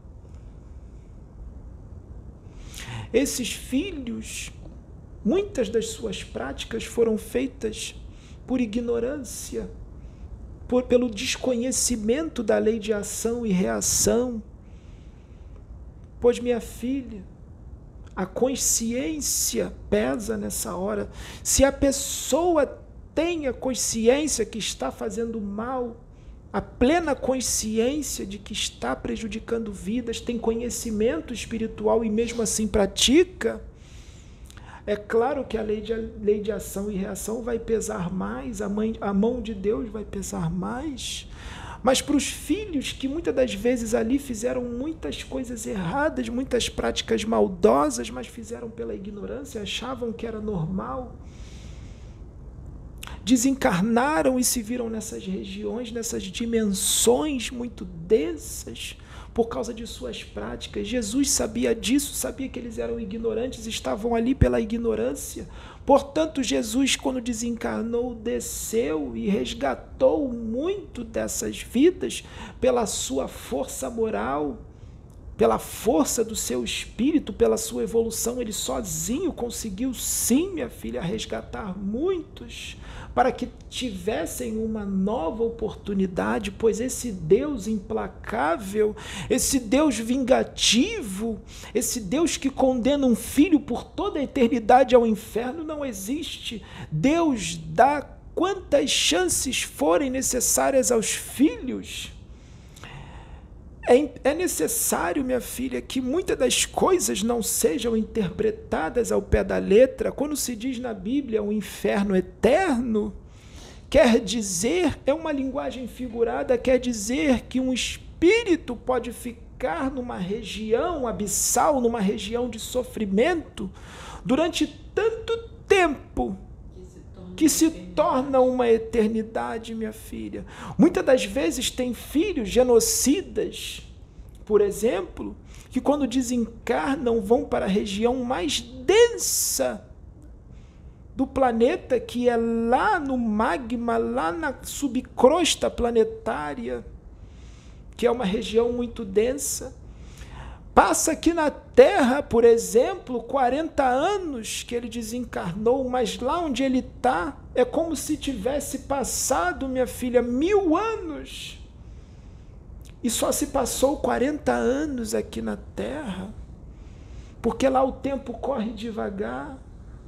[SPEAKER 4] Esses filhos, muitas das suas práticas foram feitas por ignorância, Por, pelo desconhecimento da lei de ação e reação. Pois, minha filha, a consciência pesa nessa hora. Se a pessoa tem a consciência que está fazendo mal, a plena consciência de que está prejudicando vidas, tem conhecimento espiritual e mesmo assim pratica, é claro que a lei de, lei de ação e reação vai pesar mais, a, mãe, a mão de Deus vai pesar mais. Mas para os filhos que muitas das vezes ali fizeram muitas coisas erradas, muitas práticas maldosas, mas fizeram pela ignorância, achavam que era normal, desencarnaram e se viram nessas regiões, nessas dimensões muito densas, por causa de suas práticas. Jesus sabia disso, sabia que eles eram ignorantes, estavam ali pela ignorância. Portanto, Jesus, quando desencarnou, desceu e resgatou muito dessas vidas pela sua força moral, pela força do seu espírito, pela sua evolução. Ele sozinho conseguiu, sim, minha filha, resgatar muitos, para que tivessem uma nova oportunidade, pois esse Deus implacável, esse Deus vingativo, esse Deus que condena um filho por toda a eternidade ao inferno não existe. Deus dá quantas chances forem necessárias aos filhos. É, é necessário, minha filha, que muitas das coisas não sejam interpretadas ao pé da letra. Quando se diz na Bíblia o inferno eterno, quer dizer, é uma linguagem figurada, quer dizer que um espírito pode ficar numa região abissal, numa região de sofrimento, durante tanto tempo, que se torna uma eternidade, minha filha. Muitas das vezes tem filhos genocidas, por exemplo, que quando desencarnam vão para a região mais densa do planeta, que é lá no magma, lá na subcrosta planetária, que é uma região muito densa. Passa aqui na Terra, por exemplo, quarenta anos que ele desencarnou, mas lá onde ele está é como se tivesse passado, minha filha, mil anos. E só se passou quarenta anos aqui na Terra, porque lá o tempo corre devagar.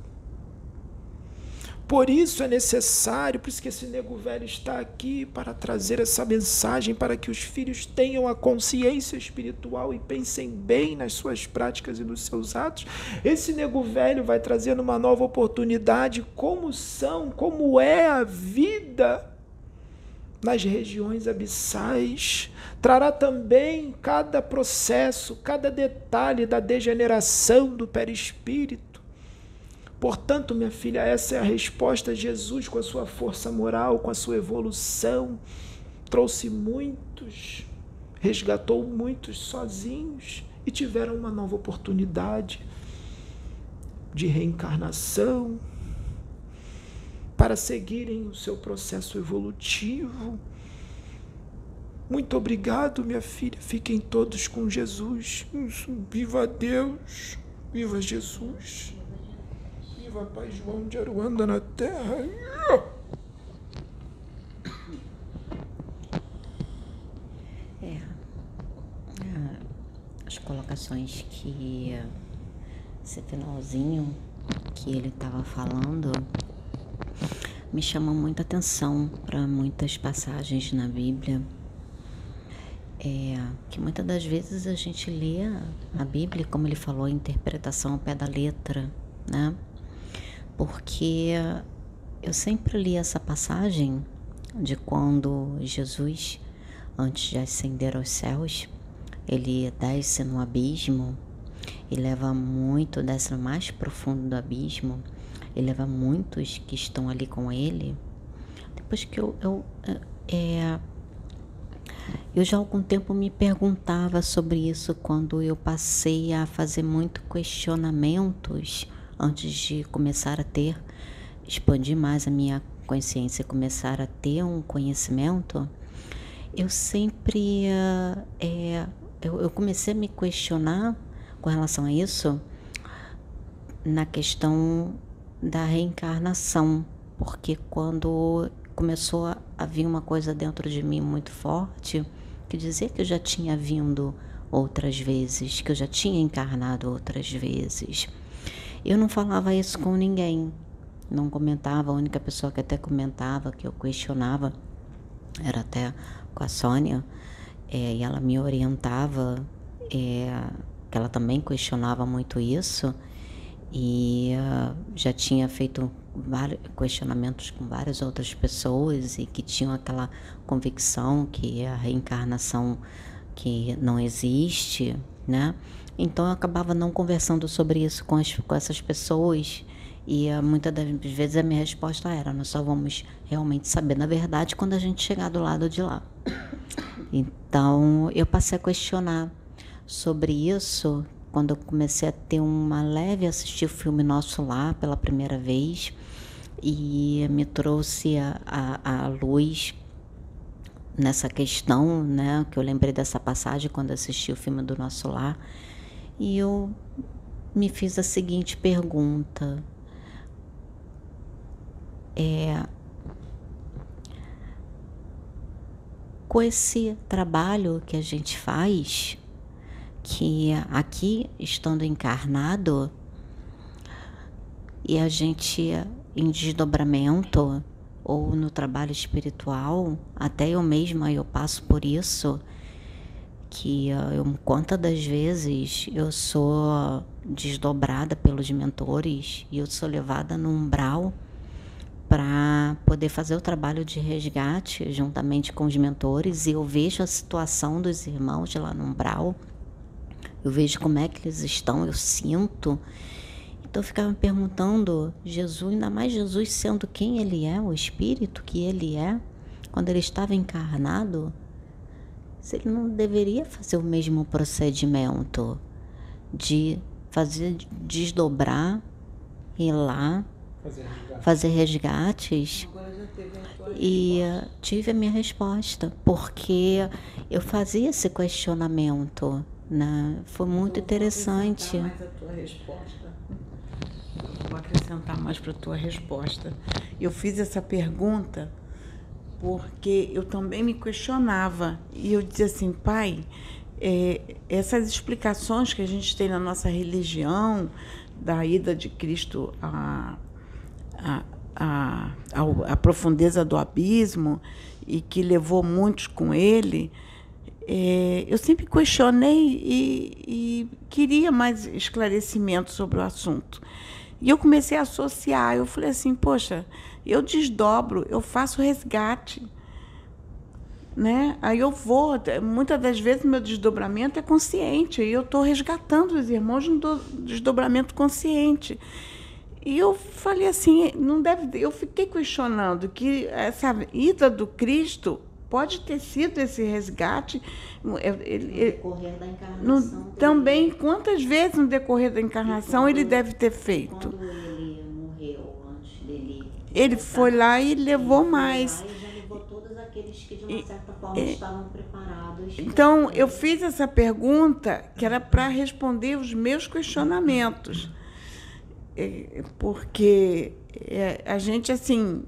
[SPEAKER 4] Por isso é necessário, por isso que esse nego velho está aqui, para trazer essa mensagem, para que os filhos tenham a consciência espiritual e pensem bem nas suas práticas e nos seus atos. Esse nego velho vai trazendo uma nova oportunidade, como são, como é a vida nas regiões abissais. Trará também cada processo, cada detalhe da degeneração do perispírito. Portanto, minha filha, essa é a resposta. Jesus, com a sua força moral, com a sua evolução, trouxe muitos, resgatou muitos sozinhos e tiveram uma nova oportunidade de reencarnação para seguirem o seu processo evolutivo. Muito obrigado, minha filha. Fiquem todos com Jesus. Viva Deus! Viva Jesus! Viva Pai João de Aruanda na terra.
[SPEAKER 1] É, as colocações que esse finalzinho que ele estava falando me chamam muita atenção para muitas passagens na Bíblia. É, que muitas das vezes a gente lê a Bíblia, como ele falou, a interpretação ao pé da letra, né? Porque eu sempre li essa passagem de quando Jesus, antes de ascender aos céus, ele desce no abismo e leva muito, desce no mais profundo do abismo, e leva muitos que estão ali com ele. Depois que eu, eu, é, eu já há algum tempo me perguntava sobre isso, quando eu passei a fazer muito questionamentos antes de começar a ter, expandir mais a minha consciência, começar a ter um conhecimento. Eu sempre, é, eu, eu comecei a me questionar com relação a isso, na questão da reencarnação, porque quando começou a, a vir uma coisa dentro de mim muito forte, que dizia que eu já tinha vindo outras vezes, que eu já tinha encarnado outras vezes. Eu não falava isso com ninguém, não comentava. A única pessoa que até comentava, que eu questionava, era até com a Sônia, é, e ela me orientava, é, que ela também questionava muito isso, e uh, já tinha feito vários questionamentos com várias outras pessoas e que tinham aquela convicção que a reencarnação que não existe, né? Então eu acabava não conversando sobre isso com, as, com essas pessoas, e uh, muitas das vezes a minha resposta era: nós só vamos realmente saber, na verdade, quando a gente chegar do lado de lá. Então eu passei a questionar sobre isso quando eu comecei a ter uma leve, assistir o filme Nosso Lar pela primeira vez, e me trouxe a, a, a luz nessa questão, né, que eu lembrei dessa passagem quando assisti o filme do Nosso Lar. E eu me fiz a seguinte pergunta: é, com esse trabalho que a gente faz, que aqui, estando encarnado, e a gente em desdobramento ou no trabalho espiritual, até eu mesma eu passo por isso, que uh, eu, quantas das vezes eu sou desdobrada pelos mentores e eu sou levada no umbral para poder fazer o trabalho de resgate juntamente com os mentores, e eu vejo a situação dos irmãos lá no umbral, eu vejo como é que eles estão, eu sinto. Então eu ficava me perguntando, Jesus, ainda mais Jesus sendo quem ele é, o Espírito que ele é, quando ele estava encarnado, se ele não deveria fazer o mesmo procedimento de fazer desdobrar, ir lá, fazer, resgate. fazer resgates.
[SPEAKER 3] Agora já teve a tua
[SPEAKER 1] e
[SPEAKER 3] resposta.
[SPEAKER 1] uh, tive a minha resposta, porque eu fazia esse questionamento, né? Foi muito
[SPEAKER 3] então,
[SPEAKER 1] interessante.
[SPEAKER 3] Vou acrescentar mais a tua resposta. Vou acrescentar mais para a tua resposta. Eu fiz essa pergunta porque eu também me questionava, e eu dizia assim, pai, é, essas explicações que a gente tem na nossa religião, da ida de Cristo à, à, à, à profundeza do abismo, e que levou muitos com ele, é, eu sempre questionei e, e queria mais esclarecimento sobre o assunto. E eu comecei a associar, eu falei assim, poxa, eu desdobro, eu faço resgate, né? Aí eu vou, muitas das vezes meu desdobramento é consciente, e eu estou resgatando os irmãos no desdobramento consciente. E eu falei assim, não deve, eu fiquei questionando que essa ida do Cristo pode ter sido esse resgate. Ele,
[SPEAKER 1] no decorrer da encarnação.
[SPEAKER 3] No, também, quantas vezes no decorrer da encarnação quando, ele deve ter feito?
[SPEAKER 1] Quando ele morreu, antes dele...
[SPEAKER 3] Ele foi lá e levou
[SPEAKER 1] ele
[SPEAKER 3] mais.
[SPEAKER 1] Foi lá e já levou todos aqueles que, de uma certa forma, e, estavam preparados.
[SPEAKER 3] Então, eu fiz essa pergunta que era para responder os meus questionamentos. Porque a gente, assim...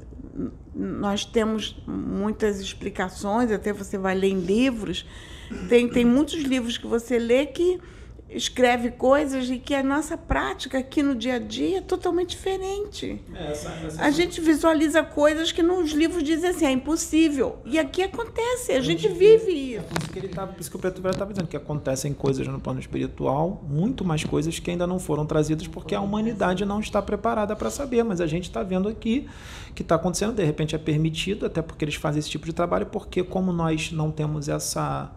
[SPEAKER 3] Nós temos muitas explicações, até você vai ler em livros, tem, tem muitos livros que você lê que escreve coisas e que a nossa prática aqui no dia a dia é totalmente diferente. É, essa, essa a gente visualiza coisas que nos livros dizem assim, é impossível. E aqui acontece, a, a gente, gente vive isso.
[SPEAKER 2] É por isso que, ele tá, por isso que o Preto Velho estava dizendo, que acontecem coisas no plano espiritual, muito mais coisas que ainda não foram trazidas, porque a humanidade não está preparada para saber, mas a gente está vendo aqui que está acontecendo, de repente é permitido, até porque eles fazem esse tipo de trabalho, porque como nós não temos essa...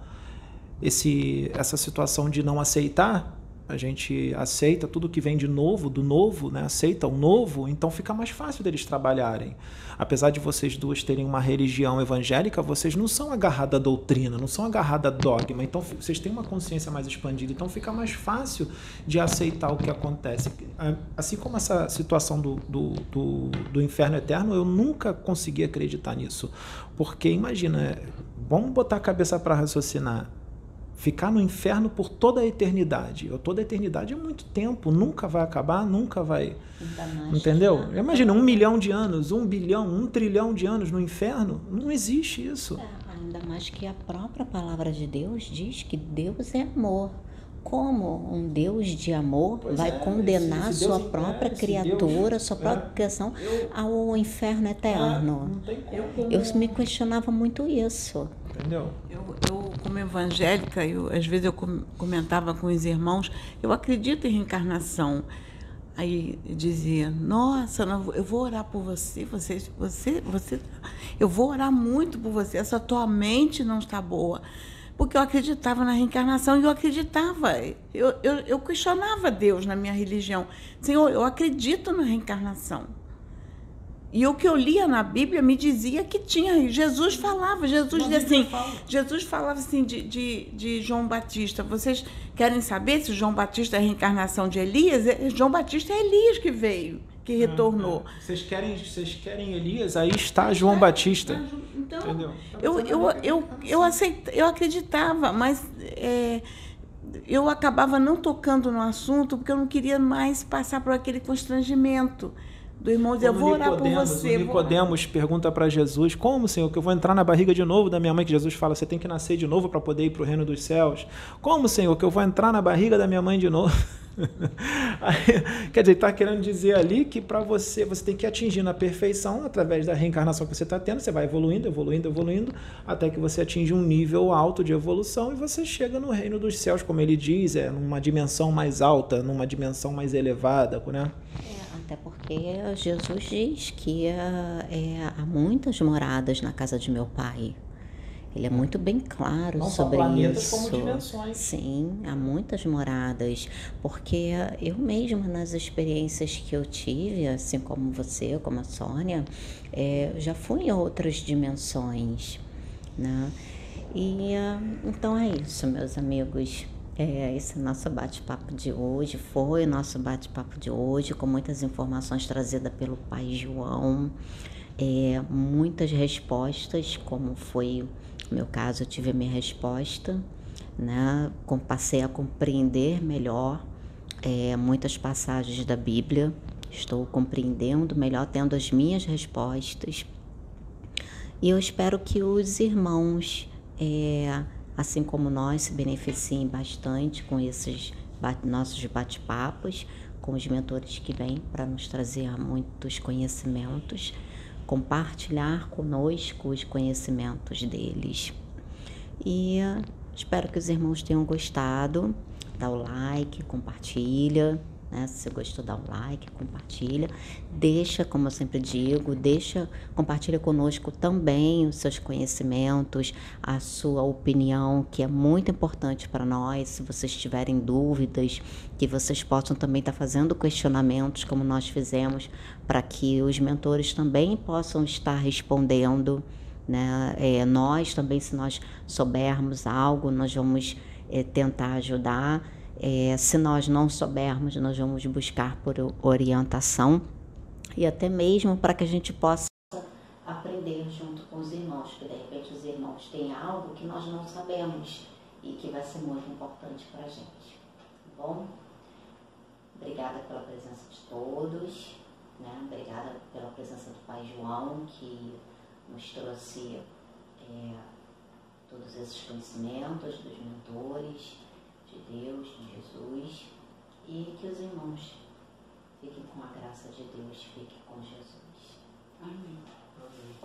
[SPEAKER 2] Esse, essa situação de não aceitar, a gente aceita tudo que vem de novo, do novo, né? Aceita o novo, então fica mais fácil deles trabalharem. Apesar de vocês duas terem uma religião evangélica, vocês não são agarradas à doutrina, não são agarradas a dogma, então vocês têm uma consciência mais expandida, então fica mais fácil de aceitar o que acontece. Assim como essa situação do, do, do, do inferno eterno, eu nunca consegui acreditar nisso, porque imagina, vamos botar a cabeça para raciocinar, ficar no inferno por toda a eternidade. Toda a eternidade é muito tempo, nunca vai acabar, nunca vai... Entendeu? Imagina, um milhão de anos, um bilhão, um trilhão de anos no inferno, não existe isso.
[SPEAKER 1] É, ainda mais que a própria palavra de Deus diz que Deus é amor. Como um Deus de amor pois vai é, condenar se, se sua própria criatura, Deus, sua própria é, criação eu, ao inferno eterno?
[SPEAKER 2] É, não tem como.
[SPEAKER 1] Eu me questionava muito isso.
[SPEAKER 2] Entendeu?
[SPEAKER 3] Eu, eu como evangélica, eu, às vezes eu comentava com os irmãos, eu acredito em reencarnação. Aí eu dizia, nossa, eu vou orar por você, você, você, você, eu vou orar muito por você, essa tua mente não está boa. Porque eu acreditava na reencarnação e eu acreditava. Eu, eu, eu questionava Deus na minha religião. Senhor, eu acredito na reencarnação. E o que eu lia na Bíblia me dizia que tinha. Jesus falava, Jesus dizia assim, Jesus falava assim de, de, de João Batista. Vocês querem saber se João Batista é a reencarnação de Elias? João Batista é Elias que veio, que retornou.
[SPEAKER 2] Vocês querem, vocês querem Elias? Aí está João é, Batista.
[SPEAKER 3] Então, Entendeu? eu, eu, eu, eu, aceita, eu acreditava, mas é, eu acabava não tocando no assunto porque eu não queria mais passar por aquele constrangimento. do irmão dizer, eu vou orar por você.
[SPEAKER 2] O Nicodemos pergunta para Jesus, como, Senhor, que eu vou entrar na barriga de novo da minha mãe? Que Jesus fala, você tem que nascer de novo para poder ir para o reino dos céus. Como, Senhor, que eu vou entrar na barriga da minha mãe de novo? Aí, quer dizer, está querendo dizer ali que para você, você tem que atingir na perfeição através da reencarnação que você está tendo, você vai evoluindo, evoluindo, evoluindo, até que você atinge um nível alto de evolução e você chega no reino dos céus, como ele diz, é numa dimensão mais alta, numa dimensão mais elevada, né?
[SPEAKER 1] Até porque Jesus diz que é, é, há muitas moradas na casa de meu Pai. Ele é muito bem claro
[SPEAKER 2] Não
[SPEAKER 1] sobre
[SPEAKER 2] só planetas,
[SPEAKER 1] isso.
[SPEAKER 2] como dimensões.
[SPEAKER 1] Sim, há muitas moradas. Porque eu mesma, nas experiências que eu tive, assim como você, como a Sônia, é, já fui em outras dimensões, né? E então é isso, meus amigos. É, esse é o nosso bate-papo de hoje, foi o nosso bate-papo de hoje, com muitas informações trazidas pelo Pai João, é, muitas respostas, como foi o meu caso, eu tive a minha resposta, né? Passei a compreender melhor é, muitas passagens da Bíblia, estou compreendendo melhor, tendo as minhas respostas, e eu espero que os irmãos, é, assim como nós, se beneficiem bastante com esses bate, nossos bate-papos, com os mentores que vêm para nos trazer muitos conhecimentos, compartilhar conosco os conhecimentos deles. E espero que os irmãos tenham gostado. Dá o like, compartilha, né? Se você gostou, dá o like, compartilha. Deixa, como eu sempre digo, deixa, compartilha conosco também os seus conhecimentos, a sua opinião, que é muito importante para nós. Se vocês tiverem dúvidas, que vocês possam também estar fazendo questionamentos, como nós fizemos, para que os mentores também possam estar respondendo, né? É, nós também, se nós soubermos algo, nós vamos é, tentar ajudar. É, se nós não soubermos, nós vamos buscar por orientação e até mesmo para que a gente possa aprender junto com os irmãos, porque de repente os irmãos têm algo que nós não sabemos e que vai ser muito importante para a gente, tá bom? Obrigada pela presença de todos, né? Obrigada pela presença do Pai João, que nos trouxe é, todos esses conhecimentos dos mentores, de Deus, de Jesus, e que os irmãos fiquem com a graça de Deus, fiquem com Jesus. Amém. Amém.